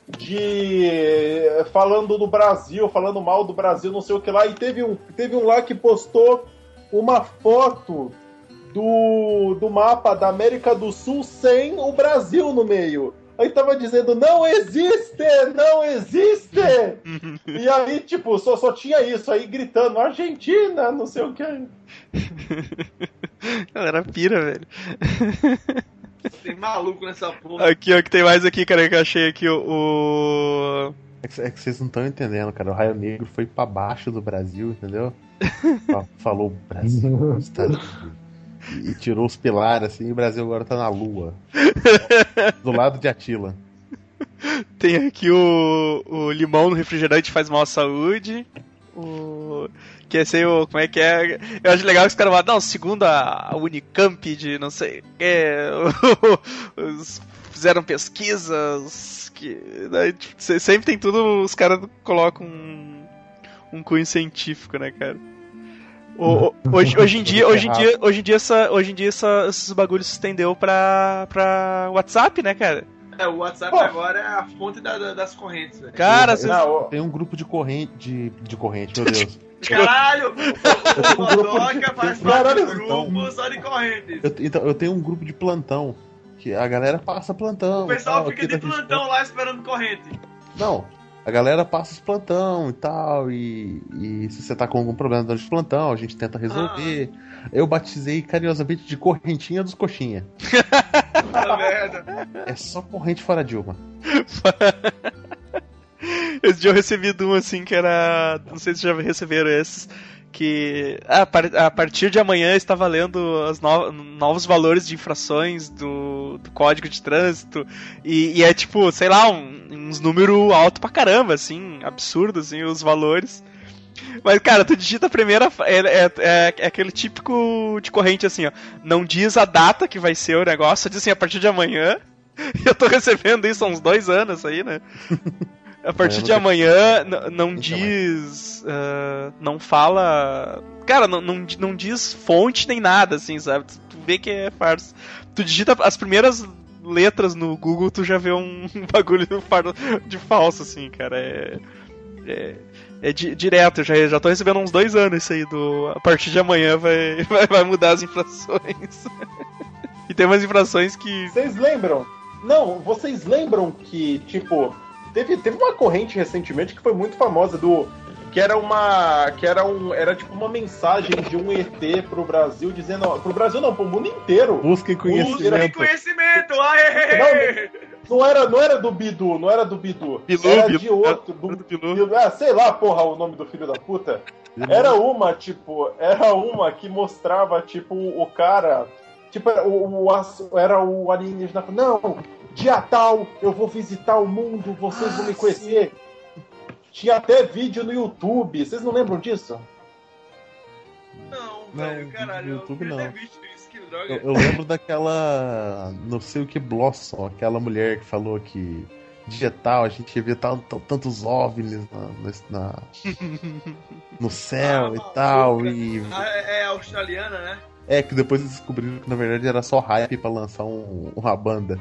de falando do Brasil, falando mal do Brasil, não sei o que lá, e teve um, teve um lá que postou uma foto do, do mapa da América do Sul sem o Brasil no meio. Aí tava dizendo, não existe, não existe! E aí, tipo, só, só tinha isso, aí gritando, Argentina, não sei o que. Galera pira, velho. Tem maluco nessa porra. Aqui, ó, que tem mais aqui, cara, que eu achei aqui o... o... É que, é que vocês não estão entendendo, cara. O Raio Negro foi pra baixo do Brasil, entendeu? Falou Brasil, Estados Unidos. E tirou os pilares, assim, e o Brasil agora tá na lua. Do lado de Atila. Tem aqui o, o limão no refrigerante faz mal à saúde. O... Que é sei o... Como é que é? Eu acho legal que os caras falam, não, segundo a Unicamp de não sei o que, os... fizeram pesquisas que... Daí, tipo, sempre tem tudo, os caras colocam um, um cunho científico, né, cara? O, hoje, hoje em dia, hoje em dia, hoje em dia, essa, hoje em dia essa, esses bagulhos se estendeu pra, pra WhatsApp, né, cara? É, o WhatsApp Pô. agora é a fonte da, da, das correntes, velho. Cara, tem, Não, tem um grupo de corrente, de, de corrente, meu Deus. Caralho! O um grupo Modoca de- faz Caralho, parte do grupo só de correntes. Eu, então, eu tenho um grupo de plantão, que a galera passa plantão. O pessoal tal, fica aqui de da gente- plantão lá esperando corrente. Não, a galera passa os plantão e tal, e, e se você tá com algum problema durante o plantão, a gente tenta resolver. Eu batizei carinhosamente de correntinha dos coxinha. Puta merda. É só corrente fora Dilma. Esse dia eu recebi de um assim que era. Não sei se já receberam esses. Que ah, a par- a partir de amanhã está valendo os no- novos valores de infrações do, do código de trânsito. E, e é tipo, sei lá, um- uns números altos pra caramba, assim, absurdo, assim, os valores. Mas, cara, tu digita a primeira. É, é, é, é aquele típico de corrente assim, ó. Não diz a data que vai ser o negócio, diz assim, a partir de amanhã. E eu tô recebendo isso há uns dois anos aí, né? A partir de amanhã, n- não diz. Uh, não fala. Cara, não, não, não diz fonte nem nada, assim, sabe? Tu, tu vê que é farsa. Tu digita as primeiras letras no Google, tu já vê um bagulho de falso, assim, cara. É. É, é di- direto, eu já, já tô recebendo há uns dois anos isso aí do. A partir de amanhã vai, vai, vai mudar as infrações. E tem umas infrações que. Vocês lembram? Não, vocês lembram que, tipo, teve, teve uma corrente recentemente que foi muito famosa do. Que era uma. Que era um. Era tipo uma mensagem de um E T pro Brasil dizendo. Ó, pro Brasil não, pro mundo inteiro. Busquem Busquem conhecimento. conhecimento! Aê! Não era, não era do Bidu, não era do Bidu. Bilu, era Bilu, de outro. era Do, do Bilu. Bilu- ah, sei lá, porra, o nome do filho da puta. Era uma, tipo, era uma que mostrava, tipo, o cara. Tipo, era o, o, era o alienígena. Não, dia tal, eu vou visitar o mundo, vocês vão me conhecer. Tinha até vídeo no YouTube, vocês não lembram disso? Não, Não, velho, caralho. no YouTube eu não. queria ter visto isso, que droga. Eu, eu lembro daquela. Não sei o que Blossom, aquela mulher que falou que digital, a gente via tal, tal- tantos OVNIs na, na- no céu Ah, e tal. maluca. E Ah, é, é australiana, né? é que depois eles descobriram que na verdade era só hype pra lançar um- uma banda.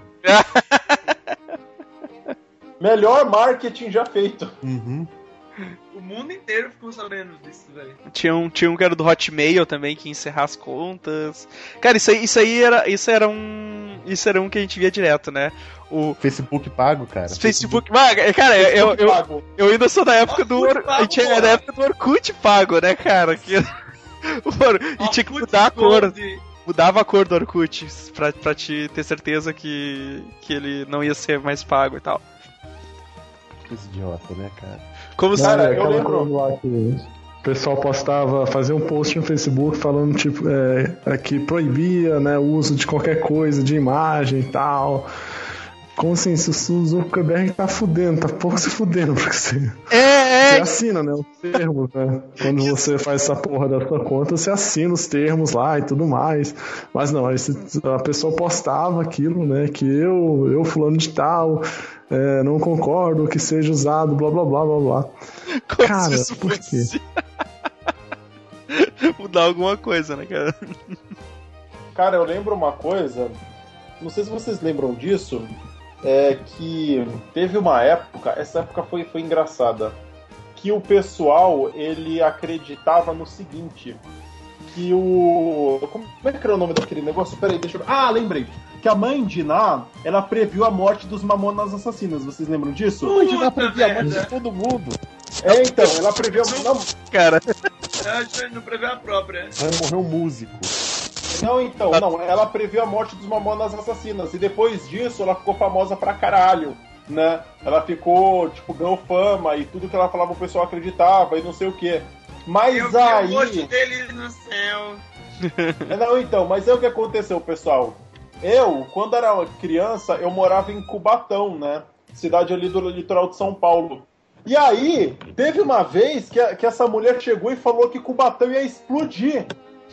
Melhor marketing já feito. Uhum. O mundo inteiro ficou sabendo disso, velho. Tinha um, tinha um que era do Hotmail também, que ia encerrar as contas. Cara, isso aí, isso aí era. Isso era um. Isso era um que a gente via direto, né? O Facebook pago, cara. Facebook. Ah, cara, eu, eu, Pago. eu ainda sou da época do. Orkut Or- pago, a gente é porra. da época do Orkut pago, né, cara? Que... Mano, e tinha que Orkut mudar a cor. Gold. Mudava a cor do Orkut pra, pra te ter certeza que, que ele não ia ser mais pago e tal. Esse idiota, né, cara? Como se. Cara, Não, é eu aquela lembro. coisa lá que o pessoal postava, fazia um post no Facebook falando tipo é, é que proibia, né, o uso de qualquer coisa, de imagem e tal. Como assim, se o Zuckerberg tá fudendo, tá pouco se fudendo pra você. É, Você é. assina, né, os termos, né? Quando você faz essa porra da sua conta, você assina os termos lá e tudo mais. Mas não, aí você- a pessoa postava aquilo, né? Que eu, eu fulano de tal, é, não concordo que seja usado, blá blá blá blá blá. Como Cara, se isso por quê? fosse. Mudar alguma coisa, né, cara? Cara, eu lembro uma coisa. Não sei se vocês lembram disso. é que teve uma época, essa época foi, foi engraçada, que o pessoal, ele acreditava no seguinte, que o... Como é que era o nome daquele negócio? Peraí, deixa eu... Ah, lembrei. Que a mãe de Ná, ela previu a morte dos Mamonas Assassinas. Vocês lembram disso? A mãe de Ná previu a morte de todo mundo. É, então, ela previu... Não, Cara, Eu não previu a própria. Vai morrer um músico. não, então, não. Ela previu a morte dos Mamonas Assassinas. E depois disso, ela ficou famosa pra caralho, né? Ela ficou, tipo, ganhou fama e tudo que ela falava o pessoal acreditava e não sei o quê. Mas Eu vi aí... o rosto dele no céu. Não, então, mas é o que aconteceu, pessoal. Eu, quando era criança, eu morava em Cubatão, né? Cidade ali do litoral de São Paulo. E aí, teve uma vez que, a, que essa mulher chegou e falou que Cubatão ia explodir.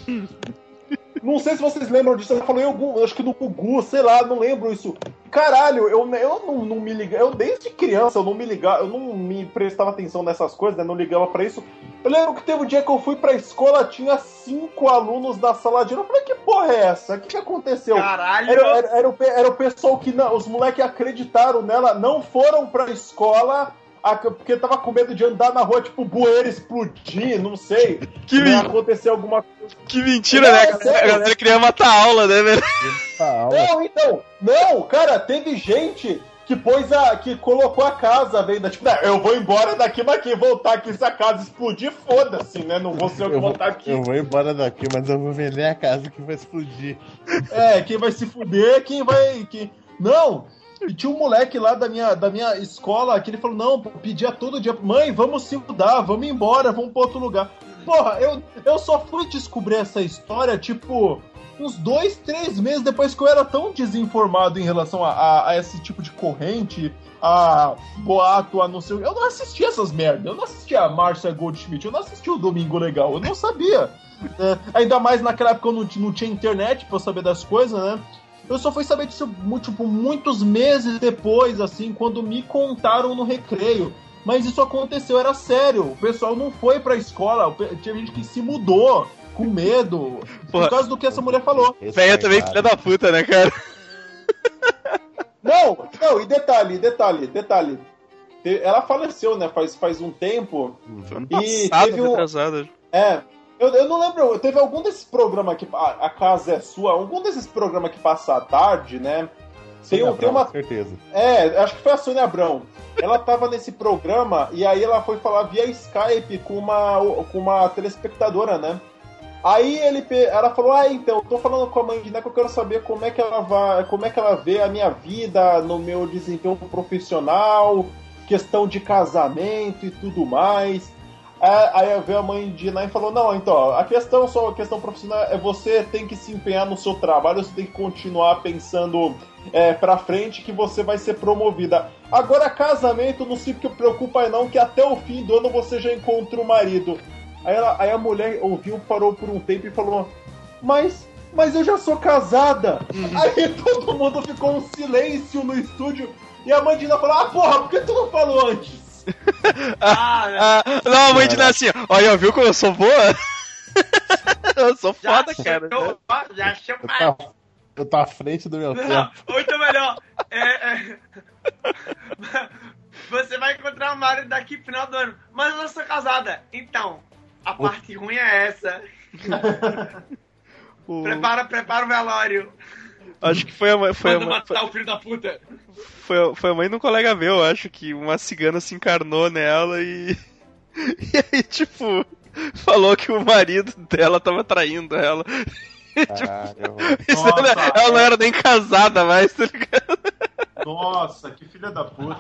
Não sei se vocês lembram disso. Ela falou, eu, acho que do Gugu, sei lá, não lembro isso. Caralho, eu, eu não, não me ligava. Eu, desde criança, eu não me ligava, eu não me prestava atenção nessas coisas, né? Não ligava pra isso. Eu lembro que teve um dia que eu fui pra escola, tinha cinco alunos da sala de aula. Eu falei, que porra é essa? O que, que aconteceu? Caralho! Era, era, era, o, era o pessoal que não, os moleques acreditaram nela, não foram pra escola. Porque tava com medo de andar na rua, tipo, bueiro explodir, não sei. Que né, men- acontecer alguma coisa. que mentira, Não, né? é A sério. galera queria matar a aula, né, velho? Não, então, não, cara, teve gente que pôs a. que colocou a casa, vendo, tipo, "Não, eu vou embora daqui, mas quem voltar aqui se a casa explodir, foda-se, né? Não vou ser eu que Eu vou, voltar aqui. eu vou embora daqui, mas eu vou vender a casa que vai explodir. É, quem vai se fuder, quem vai. Quem... Não! E tinha um moleque lá da minha, da minha escola que ele falou, não, pedia todo dia, mãe, vamos se mudar, vamos embora, vamos pra outro lugar. Porra, eu, eu só fui descobrir essa história, tipo, uns dois, três meses depois que eu era tão desinformado em relação a, a, a esse tipo de corrente, a boato, a não sei o... Eu não assistia essas merdas, eu não assistia a Márcia Goldschmidt, eu não assistia o Domingo Legal, eu não sabia. É, ainda mais naquela época eu não, não tinha internet pra eu saber das coisas, né? Eu só fui saber disso, tipo, muitos meses depois, assim, quando me contaram no recreio. Mas isso aconteceu, era sério. O pessoal não foi pra escola, tinha gente que se mudou com medo, Porra. por causa do que essa mulher falou. Véia também, filha da puta, né, cara? Não, não, e detalhe, detalhe, detalhe. Te- Ela faleceu, né, faz, faz um tempo. Ano E passado, teve um- retrasado. É, eu, eu não lembro, teve algum desses programas que... A, a Casa é Sua, algum desses programas que passa à tarde, né? Tem, um- tem uma... certeza. É, acho que foi a Sônia Abrão. Ela tava nesse programa e aí ela foi falar via Skype com uma, com uma telespectadora, né? Aí ele, pe- ela falou, ah, então, eu tô falando com a mãe de Neco, eu quero saber como é que ela vai, como é que ela vê a minha vida no meu desempenho profissional, questão de casamento e tudo mais. Aí veio a mãe de Ná e falou, não, então, ó, a questão só a questão profissional é você tem que se empenhar no seu trabalho, você tem que continuar pensando é, pra frente que você vai ser promovida. Agora, casamento, não se preocupa não, que até o fim do ano você já encontra o marido. Aí, ela, aí a mulher ouviu, parou por um tempo e falou, mas, mas eu já sou casada. Aí todo mundo ficou um silêncio no estúdio e a mãe de Ná falou, ah, porra, por que tu não falou antes? Ah, não, a mãe de Ná assim, olha, viu como eu sou boa? Eu sou Já foda, cara. chegou, ó, já chegou. Eu tô, eu tô à frente do meu Não, tempo. muito melhor. É, é... Você vai encontrar o marido daqui no final do ano. Mas eu sou casada. Então, a parte ruim é essa. O- Prepara, prepara o velório. Acho que foi a mãe, foi a Manda mãe, foi, matar o filho da puta. foi, a- foi a mãe de um colega meu, acho que uma cigana se encarnou nela e. E aí, tipo, falou que o marido dela tava traindo ela. Caralho. Isso Nossa, ela, ela não é. era nem casada mais, tá ligado? Nossa, que filha da puta.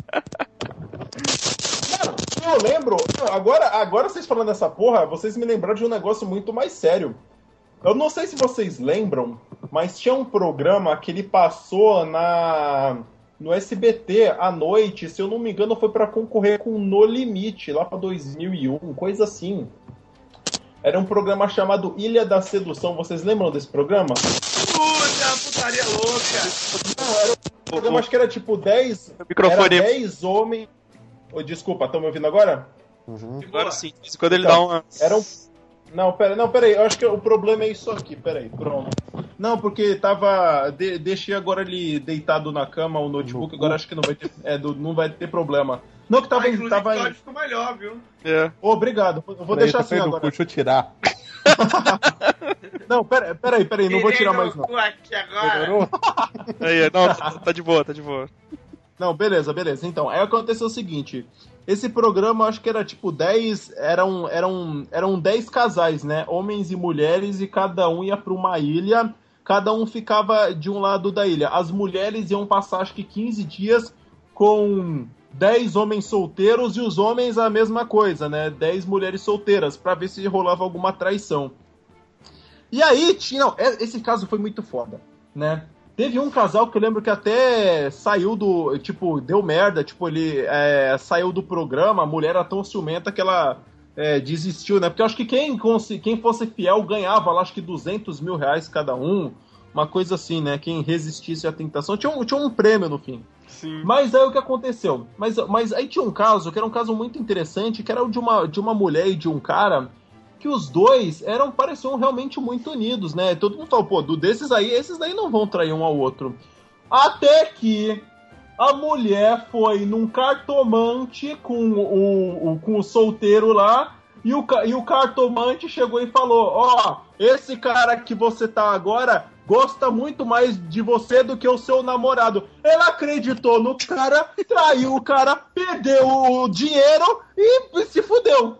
Cara, eu lembro. Agora, agora vocês falando dessa porra, vocês me lembraram de um negócio muito mais sério. Eu não sei se vocês lembram, mas tinha um programa que ele passou na no S B T à noite, se eu não me engano, foi pra concorrer com No Limite, lá pra dois mil e um, coisa assim. Era um programa chamado Ilha da Sedução. Vocês lembram desse programa? Puta, putaria louca. Não, era um programa, acho que era tipo dez. O microfone. Era dez homens. Oh, desculpa, estão me ouvindo agora? Uhum. Agora sim, de vez em quando ele Então, dá uma. Era um, Não, pera, não, pera aí, eu acho que o problema é isso aqui, pera aí, pronto. Não, porque tava, de, deixei agora ele deitado na cama, o notebook, agora acho que não vai ter, é, do, não vai ter problema. Não, que tava... Ah, inclusive, tava o áudio ficou melhor, viu? É. Oh, obrigado, eu vou Peraí, deixar tá assim saindo agora. cu, deixa eu tirar. Não, pera, pera aí, pera aí, não vou tirar Tirei mais meu não. cu aqui agora. Melhorou? Aí, não, tá, tá de boa, tá de boa. Não, beleza, beleza. Então, aí aconteceu o seguinte, esse programa, acho que era tipo dez, eram, eram, eram dez casais, né? Homens e mulheres, e cada um ia pra uma ilha, cada um ficava de um lado da ilha. As mulheres iam passar, acho que quinze dias com dez homens solteiros, e os homens a mesma coisa, né? dez mulheres solteiras, pra ver se rolava alguma traição. E aí, tinha, não, esse caso foi muito foda, né? Teve um casal que eu lembro que até saiu do... Tipo, deu merda. Tipo, ele é, saiu do programa. A mulher era tão ciumenta que ela é, desistiu, né? Porque eu acho que quem, quem fosse fiel ganhava lá, acho que duzentos mil reais cada um. Uma coisa assim, né? Quem resistisse à tentação. Tinha um, tinha um prêmio no fim. Sim. Mas aí o que aconteceu? Mas, mas aí tinha um caso, que era um caso muito interessante, que era o de uma, de uma mulher e de um cara... que os dois eram, pareciam realmente muito unidos, né? Todo mundo falou, pô, do desses aí, esses daí não vão trair um ao outro. Até que a mulher foi num cartomante com o, o, com o solteiro lá, e o, e o cartomante chegou e falou, ó, oh, esse cara que você tá agora gosta muito mais de você do que o seu namorado. Ela acreditou no cara, traiu o cara, perdeu o dinheiro e se fudeu.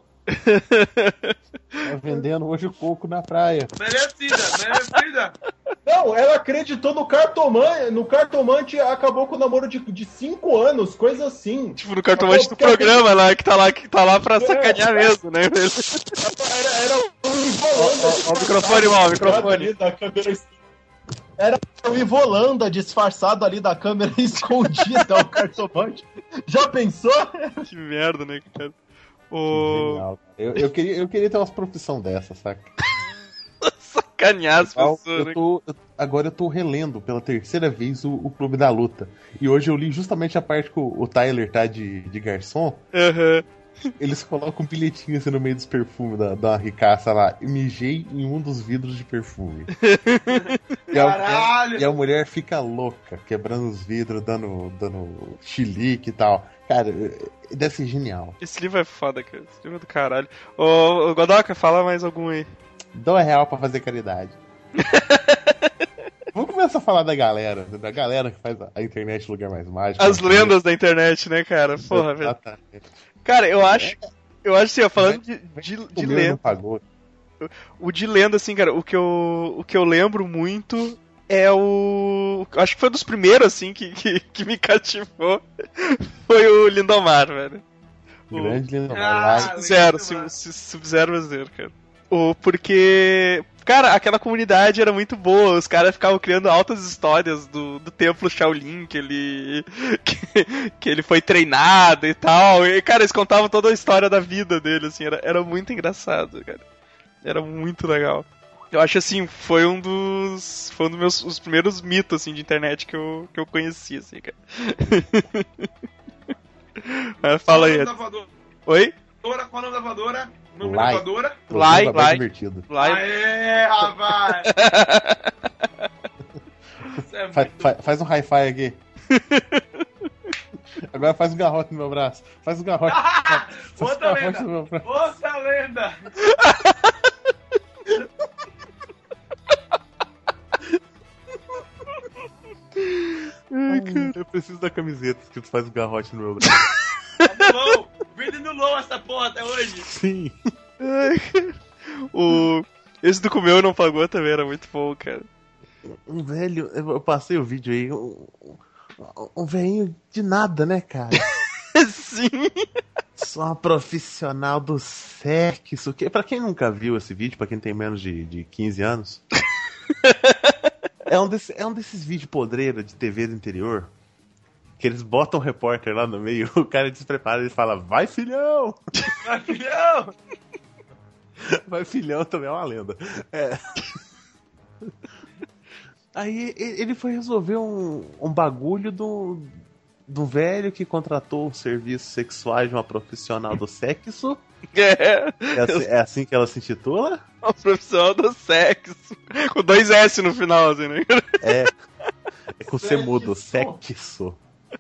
Tá vendendo hoje coco na praia. Merecida, merecida. Não, ela acreditou no cartomante, no cartomante acabou com o namoro de, de cinco anos, coisa assim. Tipo, no cartomante do programa lá, que tá lá, que tá lá pra sacanear mesmo, né? Era, era um Ivolanda. Ó, o microfone, irmão, o microfone. Da câmera, era um Ivolanda disfarçado ali da câmera escondida, o cartomante. Já pensou? Que merda, né, cara? O... Genial. Eu, eu, queria, eu queria ter umas profissão dessa, saca? Sacanear as Eu, pessoas, né? eu tô, eu, agora eu tô relendo pela terceira vez o, o Clube da Luta. E hoje eu li justamente a parte que o, o Tyler tá de, de garçom. Aham. Eles colocam um bilhetinho assim no meio dos perfumes da, da ricaça lá. Mijei em um dos vidros de perfume. E a, Caralho! e a mulher fica louca, quebrando os vidros, dando, dando chilique e tal. Cara, deve ser genial. Esse livro é foda, cara. Esse livro é do caralho. Ô, ô Godoka, fala mais algum aí. Dá um real pra fazer caridade. Vamos começar a falar da galera, da galera que faz a internet lugar mais mágico. As lendas da internet, né, cara? Porra, velho. Cara, eu acho. Eu acho assim, ó, falando de, de, de lenda. O de lenda, assim, cara, o que eu, o que eu lembro muito é o... Acho que foi um dos primeiros, assim, que, que, que me cativou. Foi o Lindomar, velho. O grande Lindomar. Ah, Sub-Zero, Sub-Zero brasileiro, cara. O, porque... Cara, aquela comunidade era muito boa, os caras ficavam criando altas histórias do, do templo Shaolin, que ele que, que ele foi treinado e tal, e cara, eles contavam toda a história da vida dele, assim, era, era muito engraçado, cara, era muito legal. Eu acho assim, foi um dos foi um dos meus os primeiros mitos, assim, de internet que eu, que eu conheci, assim, cara. Mas fala aí. Oi? Qual é o nome da voadora? O nome Lai. da voadora? Lai, Lai. Divertido. Lai. Aê, rapaz! É Faz, muito... faz, faz um hi-fi aqui. Agora faz um garrote no meu braço. Faz um garrote. Ah, Faz outra um garrote no lenda! meu braço. Outra lenda! Ai, cara, eu preciso da camiseta que tu faz um garrote no meu braço. Tá no low! Vende no low essa porra até hoje! Sim. O... Esse do Comeu Não Pagou também era muito bom, cara. Um velho, eu passei o vídeo aí, um, um, um velhinho de nada, né, cara? Sim. Sou uma profissional do sexo. Que, pra quem nunca viu esse vídeo, pra quem tem menos de, de quinze anos, é, um desse, é um desses vídeos podreiros de T V do interior, que eles botam um repórter lá no meio, o cara desprepara e fala, vai filhão! Vai, filhão! Vai filhão também é uma lenda. É. Aí ele foi resolver um, um bagulho do, do velho que contratou serviços sexuais de uma profissional do sexo É, É assim, é assim que ela se intitula? o profissional do sexo. Com dois S no final, assim, né? É. É com C mudo, sexo.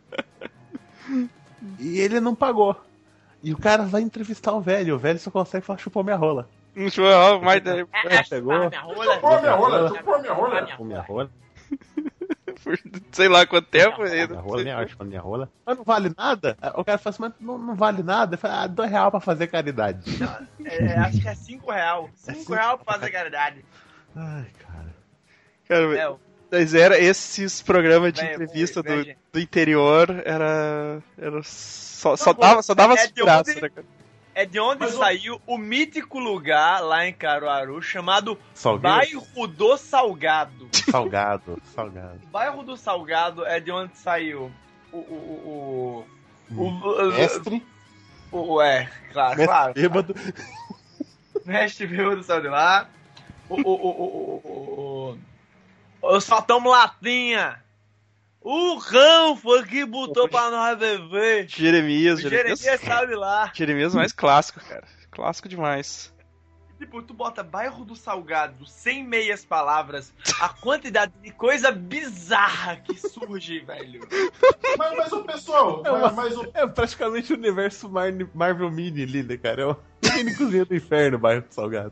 E ele não pagou. E o cara vai entrevistar o velho. O velho só consegue falar chupou minha rola. Não chupou, mas... É, pegou. Chupou minha rola, chupou minha rola. Chupou minha rola. Por sei lá quanto tempo. Minha rola, minha, chupou minha rola. Mas não vale nada? O cara fala assim, mas não, não vale nada. Eu falo, ah, dois real pra fazer caridade. É, acho que é cinco real. Cinco real pra fazer caridade. Ai, cara. Cara, É, o- mas era esses programas de Bem, entrevista bem, do, bem, do interior, era... era só, só Não, dava, só dava é de graça, onde- né, cara? é de onde Mas o- saiu o mítico lugar lá em Caruaru chamado Salgueiro? Bairro do Salgado. Salgado, salgado. O Bairro do Salgado é de onde saiu o. o, o, o, o, Mestre, o, o é, claro, mestre claro. bêbado. Mestre Bêbado saiu de lá. O. O. O. O. O. o o Soltamos Latinha. O Rão foi que botou pra nós beber. Jeremias, O Jeremias saiu de lá. Jeremias mais clássico, cara. Clássico demais. Tipo, tu bota Bairro do Salgado sem meias palavras, a quantidade de coisa bizarra que surge, velho. Mas, mas o pessoal, É uma- mas, mas o, É praticamente o universo Mar- Marvel Mini ali, né, cara? É o mini cozinha do inferno, bairro do Salgado.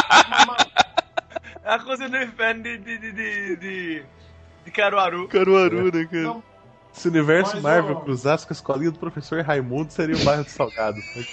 É a coisa do inferno de, de, de, de, de, de Caruaru. Caruaru, né, cara? não, Se o universo Mas, Marvel ó, cruzasse com a escolinha do professor Raimundo, seria o bairro do Salgado.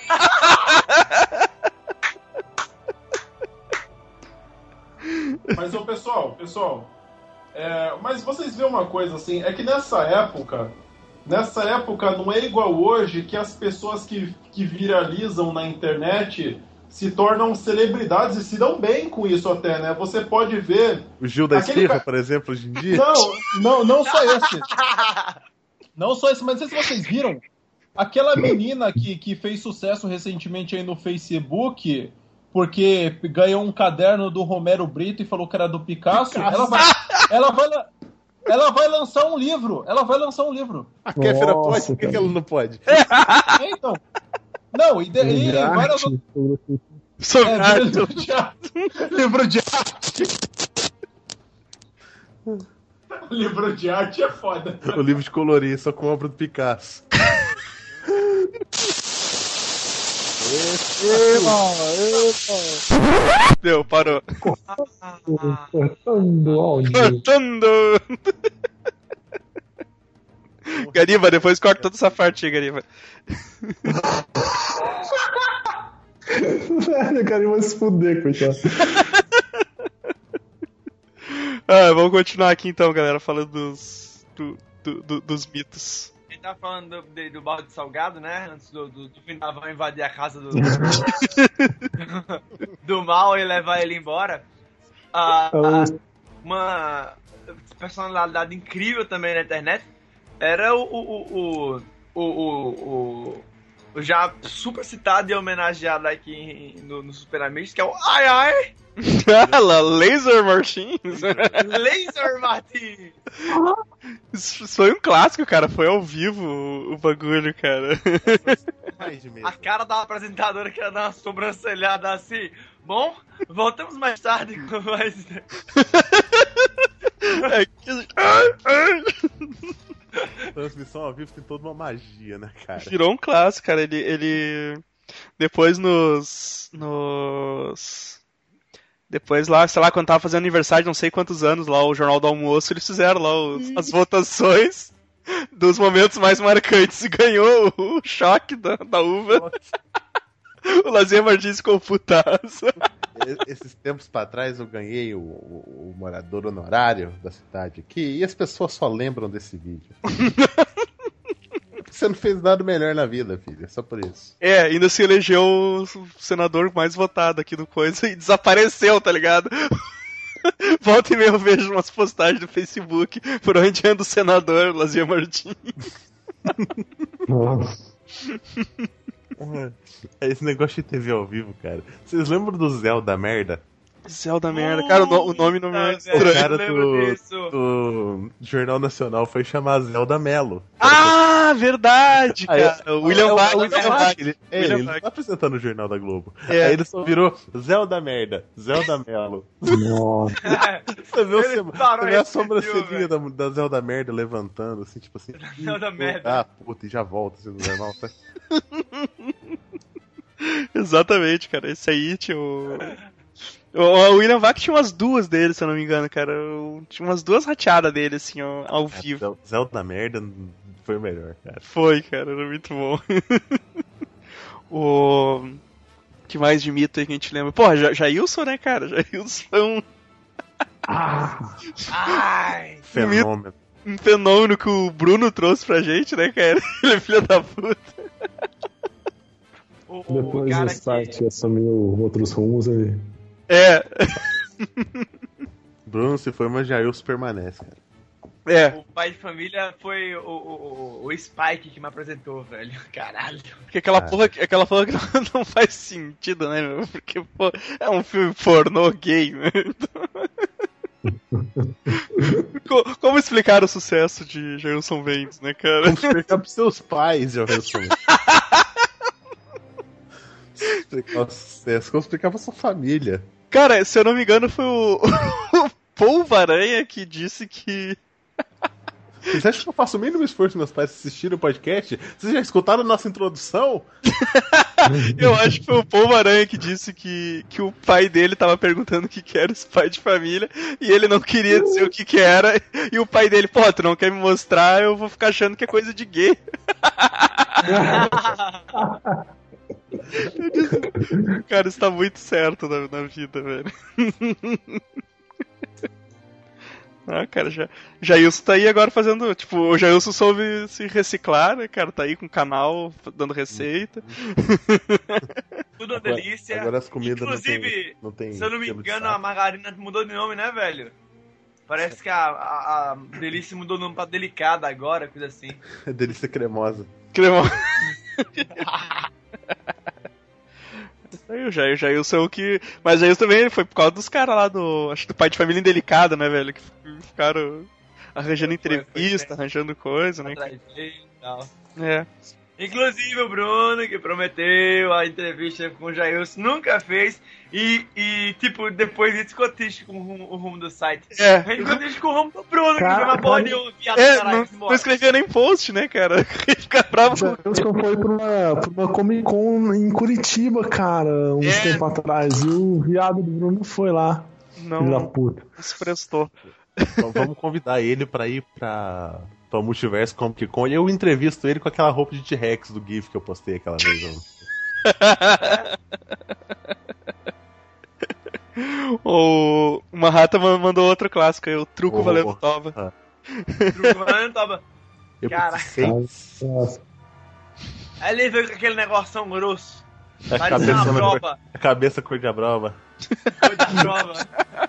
mas o pessoal, pessoal, é, mas vocês veem uma coisa assim, é que nessa época, nessa época não é igual hoje que as pessoas que, que viralizam na internet se tornam celebridades e se dão bem com isso até, né? Você pode ver... O Gil da Aquele Esquerra, ca- por exemplo, hoje em dia. Não, não, não só esse. Não só esse, mas não sei se vocês viram. Aquela menina que, que fez sucesso recentemente aí no Facebook, porque ganhou um caderno do Romero Brito e falou que era do Picasso, Picasso. Ela, vai, ela, vai, la- ela vai lançar um livro. Ela vai lançar um livro. A Kéfera Nossa, pode? Por que, cara. que ela não pode? É, então. Não, e, de, e De várias arte, outras. Sou É, gato. livro de arte. Livro de arte. Livro de arte é foda. O livro de colorir, só com obra do Picasso. Deu, parou. cortando áudio. Cortando! Gariba, depois corta toda essa parte aí, Gariba. Velho, o cara vai se fuder, coitado. Ah, vamos continuar aqui então, galera, falando dos, do, do- do- dos mitos. A gente tava falando do, de- do balde salgado, né? Antes do, do, do final vão invadir a casa do. do mal e levar ele embora. Ah, ah, uma personalidade incrível também na internet era o. o, o, o, o, o, o já super citado e homenageado aqui no, no Super Amigos, que é o Ai Ai Ela, Laser Martins. Laser Martins. Isso foi um clássico, cara. Foi ao vivo o, o bagulho, cara. Mais de A cara da apresentadora que ia dar uma sobrancelhada assim. Bom, voltamos mais tarde com mais. É que- Transmissão ao vivo tem toda uma magia, né, cara? Virou um clássico, cara. Ele, ele... Depois nos... Nos... Depois lá, sei lá, quando tava fazendo aniversário de não sei quantos anos lá, o Jornal do Almoço, eles fizeram lá os- as votações dos momentos mais marcantes e ganhou o choque da, da uva. O Lazier Martins ficou putaço. E- Esses tempos pra trás eu ganhei o, o- o morador honorário da cidade aqui e as pessoas só lembram desse vídeo. Você não fez nada melhor na vida, filho. É só por isso. É, ainda se elegeu o senador mais votado aqui do coisa e desapareceu, tá ligado? Volta e meia eu vejo umas postagens do Facebook por onde anda o senador Lazier Martins. Nossa. É esse negócio de T V ao vivo, cara. Vocês lembram do Zé da merda? Zelda merda. Cara, o, no- o nome não me é Puta, estranho. velho. O cara lembro do, disso. do Jornal Nacional foi chamar Zelda Mello. Ah, verdade, Aí, cara. O William é o- Vac. é o William William Vac, Vac. Ele, é, William ele não Vac. tá apresentando o Jornal da Globo. É. Aí ele só virou Zelda merda, Zelda Mello. Nossa. Você vê, o Ele sema- parou você vê a esse sobrancelhinha fio, da, da Zelda merda levantando, assim, tipo assim. Zelda merda. Ah, puta, e já volta, assim, no normal. Tá? Exatamente, cara. Esse aí tinha o. O o William Vac tinha umas duas dele, se eu não me engano, cara. Eu- Tinha umas duas rateadas dele, assim, ó, ao vivo. Zel- Zelda merda foi o melhor, cara. Foi, cara, era muito bom. O. Que mais de mito aí que a gente lembra? Porra, Ja- Jailson, né, cara? Jailson Ah, Ai! Fenômeno. é um fenômeno que o Bruno trouxe pra gente, né, cara? Ele é filho da puta. O, o depois cara o site que... assumiu outros rumos aí. É, Bruno, se foi, mas Jailson permanece, cara. é. O pai de família foi o, o, o, o Spike que me apresentou, velho. Caralho. Porque aquela Ah. porra, aquela porra que não, não faz sentido, né, meu? Porque, pô, é um filme pornô gay, né? Co- Como explicar o sucesso de Jailson Vendes, né, cara? Como explicar pros seus pais, Jailson? Explicar o sucesso, como explicar pra sua família. Cara, se eu não me engano, foi o, o Polvo Aranha que disse que. Vocês acham que eu faço o mínimo esforço meus pais assistirem o podcast? Vocês já escutaram a nossa introdução? Eu acho que foi o Polvo Aranha que disse que, que o pai dele tava perguntando o que, que era esse pai de família e ele não queria dizer o que, que era. E o pai dele, pô, tu não quer me mostrar, eu vou ficar achando que é coisa de gay. Eu disse, cara, isso tá muito certo na, na vida, velho. Ah, cara, já, Jailson tá aí agora fazendo. Tipo, o Jailson soube se reciclar, né, cara? Tá aí com o canal, dando receita. Tudo uma Agora- delícia. Agora as comidas Inclusive, não tem, não tem se eu não me pelo de engano, a saco. margarina mudou de nome, né, velho? Parece que a, a, a delícia mudou o nome pra delicada agora, coisa assim. É delícia cremosa. Cremão. Aí o Jair, o Jailson é o que. Mas o Jailson também foi por causa dos caras lá do. Acho que do pai de família indelicado, né, velho? Que ficaram arranjando Foi, foi, entrevista, foi. arranjando coisa, né? Atrás dele e tal. É. Inclusive o Bruno, que prometeu a entrevista com o Jailson, nunca fez. E, e tipo, depois disso ficou triste com o rumo, o rumo do site. É. A gente ficou triste com o rumo do Bruno, que não Cara, foi uma porra cara. nenhuma, viado, É, caralho, não, embora. não escrevia nem post, né, cara? Fica bravo com. O Jailson foi pra uma, pra uma Comic Con em Curitiba, cara, uns É. tempo atrás. E o viado do Bruno foi lá. Filho da Não, puta. não se prestou. Então, vamos convidar ele pra ir pra, pra Multiverso Comic Con. E eu entrevisto ele com aquela roupa de T-Rex do GIF que eu postei aquela vez. ó. O Manhattan ma- mandou outro clássico aí, o Truco Oh, Valendo oh. Tova. Truco, mas não tava. Eu Cara. pensei, Nossa. Aí ele veio com aquele negoção grosso. a Parecia cabeça, uma na cor, prova. a cabeça cor de abrova. Foi de prova.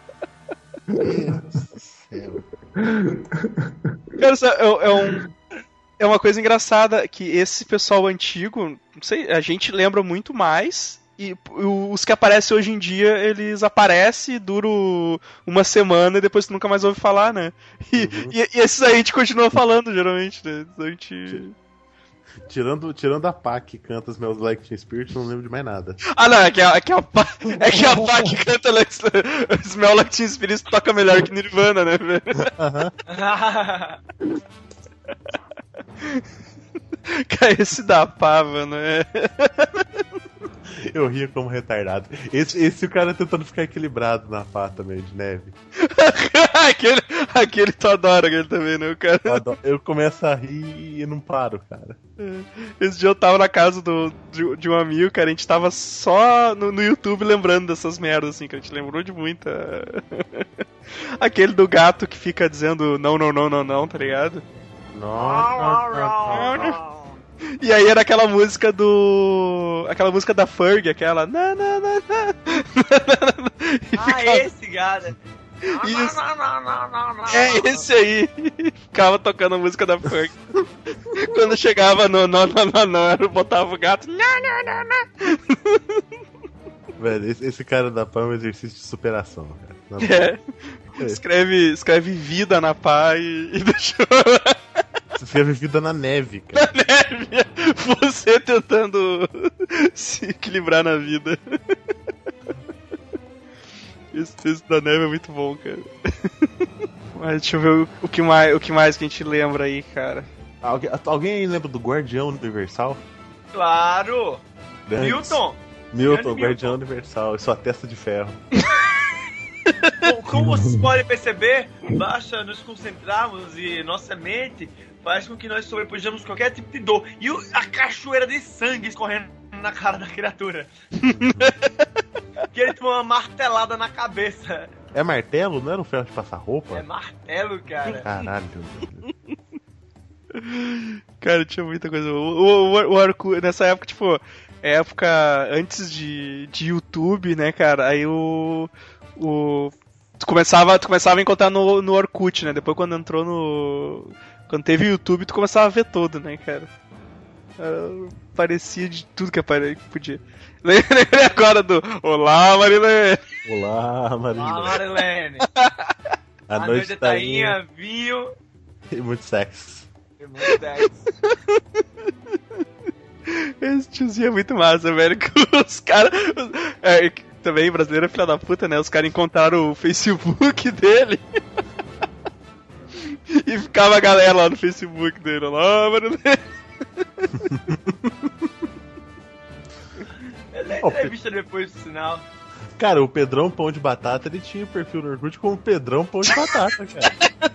Cara, isso é, é um, é uma coisa engraçada que esse pessoal antigo, não sei, a gente lembra muito mais. E os que aparecem hoje em dia, eles aparecem, duram uma semana e depois tu nunca mais ouve falar, né? E, Uhum. e, e esses aí a gente continua falando, geralmente, né? A gente... Tirando, tirando a Pá que canta os meus Like Teen Spirit, eu não lembro de mais nada. Ah, não, é que a, é que a, Pá- é que a Pá que canta Lex- Smell Like Teen Spirit toca melhor que Nirvana, né, velho? Cara, esse da Pá, mano, é... Eu ria como retardado. Esse, esse o cara tentando ficar equilibrado na Pá também, de neve. aquele, aquele tu adora, aquele também, né, o cara? Eu, adoro- eu começo a rir e não paro, cara. Esse dia eu tava na casa do, de, de um amigo, cara, a gente tava só no, no YouTube lembrando dessas merdas, assim, que a gente lembrou de muita. Aquele do gato que fica dizendo não, não, não, não, não, tá ligado? Nossa. E aí era aquela música do. Aquela música da Ferg, aquela. Na, na, na, na. E Ah, ficava- esse cara. Isso. Não, não, não, não, não. É esse aí. Ficava tocando a música da Ferg. Quando chegava no não, não, não, não, eu botava o gato. Não, não, não, não. Velho, esse, esse cara da pá é um exercício de superação, cara. Na É. Escreve, escreve vida na pá e, e deixou Você escreve vida na neve, cara. na neve. Você tentando se equilibrar na vida. Esse texto da neve é muito bom, cara. Mas deixa eu ver o, o, que mais, o que mais que a gente lembra aí, cara. Alguém, alguém lembra do Guardião Universal? Claro! Grandes. Milton! Milton, Grande Guardião Universal e sua testa de ferro. Como, como vocês podem perceber, basta nos concentrarmos e nossa mente faz com que nós sobrepujamos qualquer tipo de dor. E o, a cachoeira de sangue escorrendo na cara da criatura. Que ele tomou uma martelada na cabeça. É martelo? Não era um ferro de passar roupa? É martelo, cara. Caralho. Cara, tinha muita coisa. O, o, o Orkut, nessa época, tipo, época antes de, de YouTube, né, cara? Aí o. o tu, começava, tu começava a encontrar no, no Orkut, né? Depois quando entrou no. Quando teve YouTube, tu começava a ver tudo, né, cara? Era, parecia de tudo que aparecia, podia. Lembrei agora do Olá, Marilene! Olá, Marilene. Ah, Marilene. A, A noite noite tá tainha, indo vinho e muito sexo. e muito sexo. Esse tiozinho é muito massa, velho. Que os caras. É, também brasileiro é filha da puta, né? Os caras encontraram o Facebook dele. E ficava a galera lá no Facebook dele. Olá, Marilene! Ele é Oh, entrevista depois do sinal. Cara, o Pedrão Pão de Batata, ele tinha o perfil no Orkut como Pedrão Pão de Batata, cara.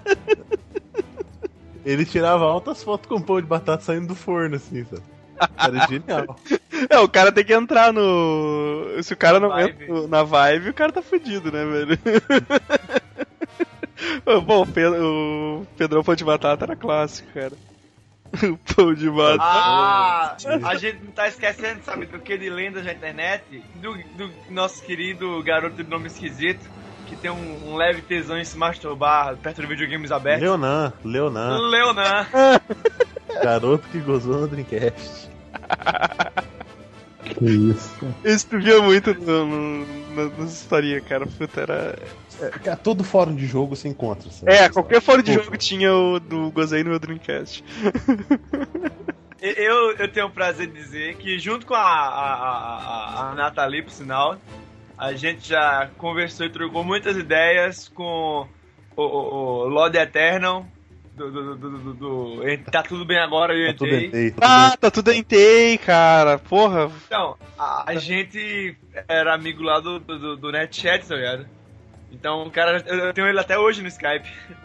Ele tirava altas fotos com pão de batata saindo do forno, assim, sabe? Era genial. É, o cara tem que entrar no. Se o cara não Vibe. entra na vibe, o cara tá fudido, né, velho? Bom, o, Pedro, o Pedrão Pão de Batata era clássico, cara. O pão de batata. Ah, a gente não tá esquecendo, sabe, do que de lendas da internet? Do, do nosso querido garoto de nome esquisito, que tem um, um leve tesão em se masturbar perto de videogames abertos. Leonan, Leonan. Leonan. Garoto que gozou no Dreamcast. Que isso. Esse tu via muito no, no, no, nas historinhas, cara. Puta, era. É, todo fórum de jogo se encontra. Sabe? É, qualquer fórum de jogo tinha o do Gozei no meu Dreamcast. Eu, eu tenho o prazer de dizer que junto com a, a, a, a Nathalie, por sinal, a gente já conversou e trocou muitas ideias com o, o, o Lord Eternal, do, do, do, do, do, do Tá Tudo Bem Agora, eu Tá tudo entrei. entrei, tá Ah, tudo tá tudo em T I, cara. Porra. Então, a, a gente era amigo lá do, do, do NetChat, tá ligado? Então, o cara, eu tenho ele até hoje no Skype.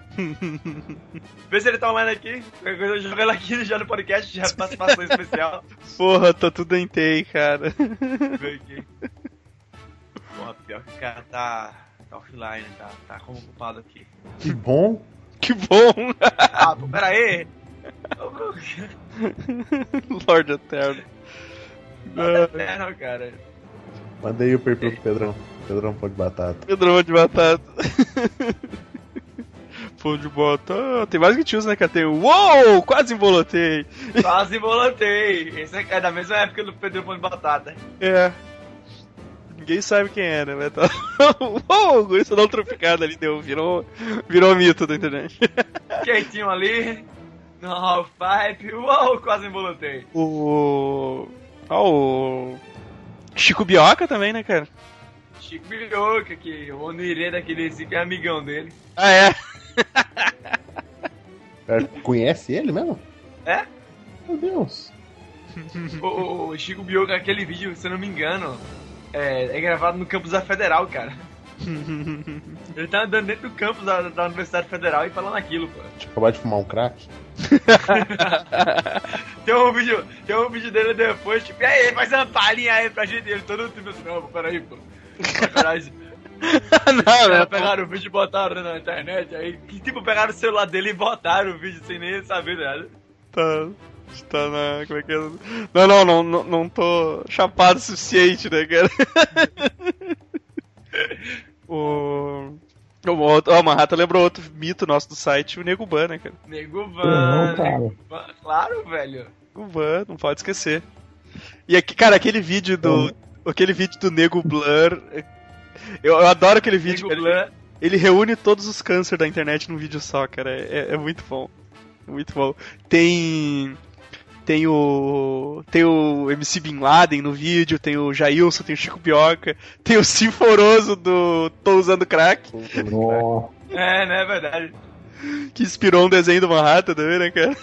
Vê se ele tá online aqui. Qualquer coisa eu jogo ele aqui já no podcast, já participação especial. Porra, tá tudo em T I, cara. Vê aqui. Porra, pior que o cara tá, tá offline, tá, tá como ocupado aqui. Que bom. Que bom. Ah, pô, pera aí. Lord Eterno. É, não, cara. Mandei o perfil pro Pedrão. Pedrão Pão de Batata. Pedrão de batata. Pão de batata. Tem mais que tios, né, cara? Tem o Uou! Quase embolotei. Quase volantei. Esse é da mesma época do Pedro Pão de Batata. É. Ninguém sabe quem é, né? Mas tá... Uou! Isso dá um tropificado ali, deu. Virou, virou mito da internet. Quietinho ali. No half-pipe. Uou, quase embolotei. O... Ah, o... Chico Bioca também, né, cara? Chico Bilhoca, que o Onirê daquele Recife é amigão dele. Ah, é? É, conhece ele mesmo? É? Meu Deus. O, o, o Chico Bilhoca, aquele vídeo, se eu não me engano, é, é gravado no campus da Federal, cara. Ele tá andando dentro do campus da, da Universidade Federal e falando aquilo, pô. Tinha acabado de fumar um crack. Tem um vídeo, tem um vídeo dele depois, tipo, e aí, faz uma palhinha aí pra gente. Ele todo tipo assim, não, peraí, pô. Sacanagem. Não, Eles não. pegaram o vídeo e botaram na internet, aí, que, tipo, pegaram o celular dele e botaram o vídeo sem nem saber nada. Tá... Tá na... Como é que é? Não, não, não, não, não tô chapado o suficiente, né, cara? O... O outro... Ó, Manhattan lembrou outro mito nosso do site, o Nego Ban, né, cara? Nego Não, Van, cara. Nego Van. Claro, velho. Nego Ban, não pode esquecer. E aqui, cara, aquele vídeo do... aquele vídeo do Nego Blur. Eu, eu adoro aquele vídeo. Nego Ele, Blur. ele reúne todos os cânceres da internet num vídeo só, cara. É, é muito bom. Muito bom. Tem. Tem o. Tem o M C Bin Laden no vídeo, tem o Jailson, tem o Chico Bioca, tem o Sinforoso do Tô Usando Crack. Nossa. É, né, é verdade. Que inspirou um desenho do Manhattan também, né, cara?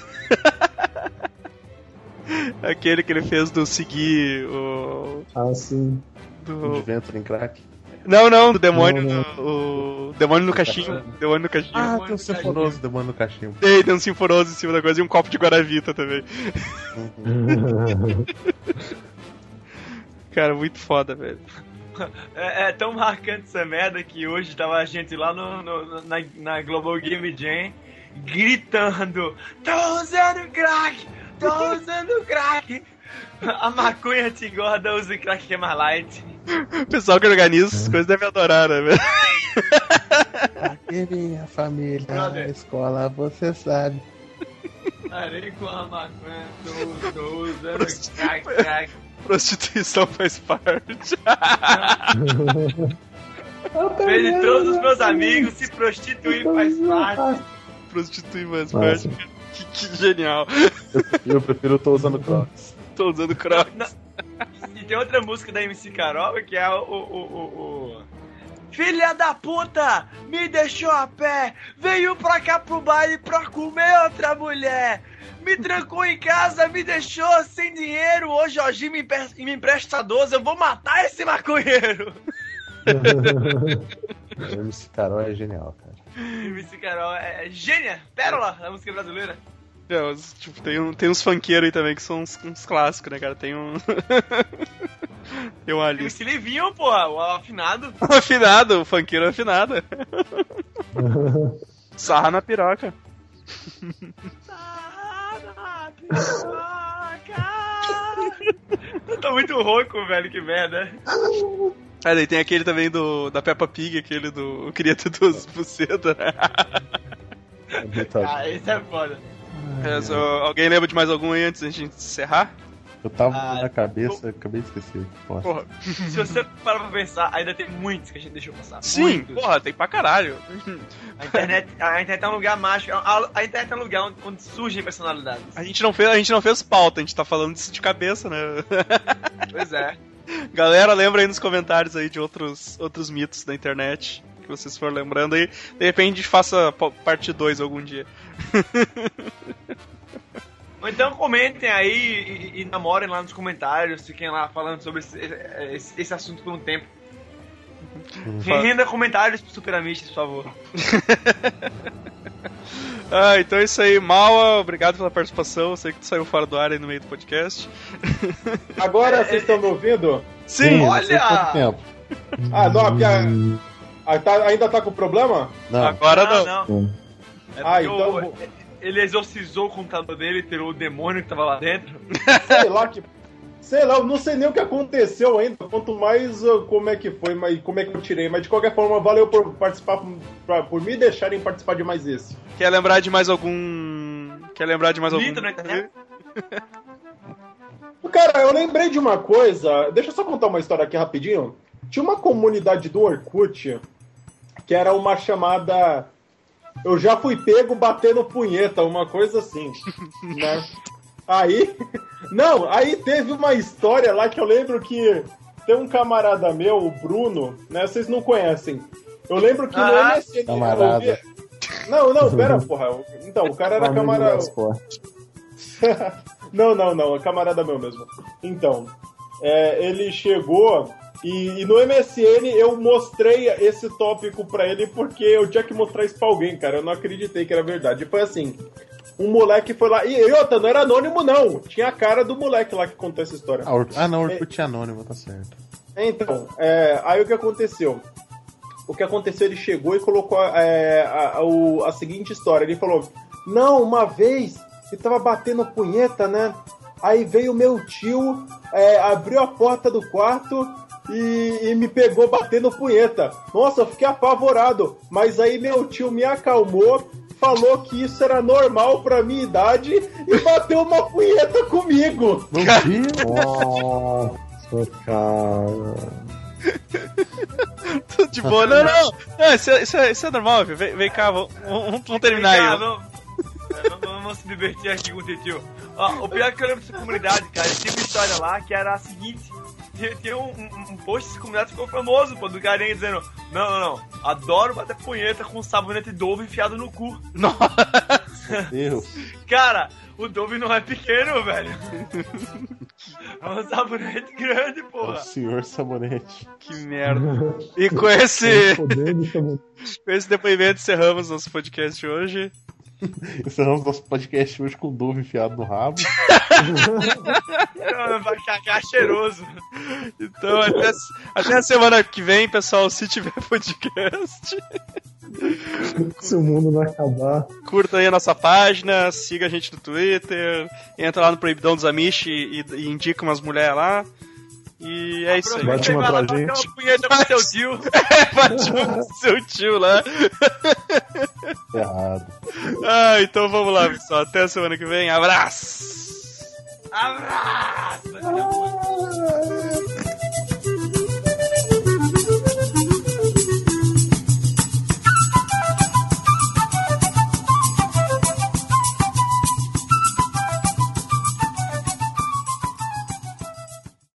Aquele que ele fez do seguir o. Ah, sim. Do... Adventure em Crack. Não, não, do demônio Não, não. do. O demônio no cachimbo. Demônio no cachimbo. Ah, tem um sinforoso demônio no cachimbo. Tem, tem um sinforoso em cima da coisa e um copo de Guaravita também. Cara, muito foda, velho. É, é tão marcante essa merda que hoje tava a gente lá no, no- na, na Global Game Jam gritando: tô usando crack! Tô usando crack! A maconha te engorda, use crack que é mais light. O pessoal que organiza essas coisas deve adorar, né, velho? Aqui minha família, Brother. na escola, você sabe. Parei com a maconha, tô, tô usando crack, crack. Prostituição faz parte. Fez todos os meus amigos se prostituir faz parte. Prostituir faz Nossa. parte. Que, que genial. Eu prefiro tô usando Crocs. Tô usando Crocs. Não. E tem outra música da M C Carol que é o, o, o, o... Filha da puta, me deixou a pé, veio pra cá pro baile pra comer outra mulher. Me trancou em casa, me deixou sem dinheiro, hoje Jorginho me, empe- me empresta doze, eu vou matar esse maconheiro. O M C Carol é genial, cara. M C Carol é gênia, pérola da música brasileira. É, os- tipo, tem, um, tem uns funkeiros aí também que são uns, uns clássicos, né, cara? Tem um. Tem uma M lista. C Livinho, pô, o afinado. O afinado, o funkeiro afinado. Sarra na piroca. Eu tô muito rouco, velho, que merda. Ah, daí tem aquele também do, da Peppa Pig, aquele do. Eu queria ter duas bucetas. É muito Ah, esse é foda. É, só- alguém lembra de mais algum aí antes da gente encerrar? Eu tava Ah, na cabeça, acabei de esquecer. Porra. Porra. Se você parar pra pensar, ainda tem muitos que a gente deixou passar. Sim, Muitos. porra, tem pra caralho. A internet, a internet é um lugar mágico. A, a internet é um lugar onde, onde surgem personalidades. A gente, não fez, a gente não fez pauta, a gente tá falando disso de cabeça, né? Pois é. Galera, lembra aí nos comentários aí de outros, outros mitos da internet que vocês forem lembrando aí. De repente a gente faça pa- parte dois algum dia. Ou então comentem aí e, e namorem lá nos comentários, fiquem lá falando sobre esse, esse, esse assunto por um tempo. Renda comentários pro Super Amistas, por favor. Ah, então é isso aí. Maua, obrigado pela participação. Eu sei que tu saiu fora do ar aí no meio do podcast. Agora vocês estão me ouvindo? Sim! Olha! Quanto tempo? Ah, não, porque a- ah, tá- ainda tá com problema? Não. Agora Não, não. não. É Ah, porque então o- vou- ele exorcizou o computador dele e tirou o demônio que tava lá dentro. Sei lá que. Sei lá, eu não sei nem o que aconteceu ainda. Quanto mais uh, como é que foi, mas como é que eu tirei. Mas de qualquer forma, valeu por participar, pra- por me deixarem participar de mais esse. Quer lembrar de mais algum. Quer lembrar de mais algum. Mito na internet? Cara, eu lembrei de uma coisa. Deixa eu só contar uma história aqui rapidinho. Tinha uma comunidade do Orkut que era uma chamada. Eu já fui pego batendo punheta, uma coisa assim. Né? Aí. Não, aí teve uma história lá que eu lembro que tem um camarada meu, o Bruno, né? Vocês não conhecem. Eu lembro que no Ah, M S N. camarada. eu via- Não, não, pera, porra. Então, o cara era Amigo do camarada. esporte. Não, não, não, é camarada meu mesmo. Então, é, ele chegou e, e no M S N eu mostrei esse tópico pra ele porque eu tinha que mostrar isso pra alguém, cara. Eu não acreditei que era verdade. Foi assim: um moleque foi lá. E, e outra, não era anônimo, não. Tinha a cara do moleque lá que contou essa história. Ah, Or- ah, não, Orkut é anônimo, tá certo. Então, é, aí o que aconteceu? O que aconteceu, ele chegou e colocou é, a, a, o- a seguinte história. Ele falou: não, uma vez ele tava batendo punheta, né? Aí veio meu tio, é, abriu a porta do quarto e, e me pegou batendo punheta. Nossa, eu fiquei apavorado. Mas aí meu tio me acalmou, falou que isso era normal pra minha idade e bateu uma punheta comigo. Meu Deus! Nossa. Nossa, cara. Tudo de boa. Não, não. não isso, é, isso, é, isso é normal, viu? Vem, vem cá, vamos, vamos, vamos terminar Vem cá, aí. Vamos, vamos, vamos se divertir aqui com o Titio. Ó, o pior é que eu lembro dessa comunidade, cara. Tinha uma história lá que era a seguinte. Tinha, tinha um, um, um post dessa comunidade que ficou famoso, pô, do carinha dizendo: Não, não, não. Adoro bater punheta com sabonete Dove enfiado no cu. Nossa. Deus. Cara, o Dove não é pequeno, velho. É um sabonete grande, O porra. senhor sabonete. Que merda. E com esse, Poder de chamar- com esse depoimento encerramos nosso podcast hoje. Encerramos nosso podcast hoje com o Dove enfiado no rabo. Vai cagar cheiroso. Então, até, até a semana que vem, pessoal, se tiver podcast. Se o mundo não acabar. Curta aí a nossa página, siga a gente no Twitter, entra lá no Proibidão dos Amish e, e indica umas mulheres lá. E é isso aí. Bate uma Vai lá, pra gente. toca uma punheta com seu tio. Bate no seu tio lá. Errado. Ah, então vamos lá, pessoal. Até a semana que vem. Abraço! Abraço!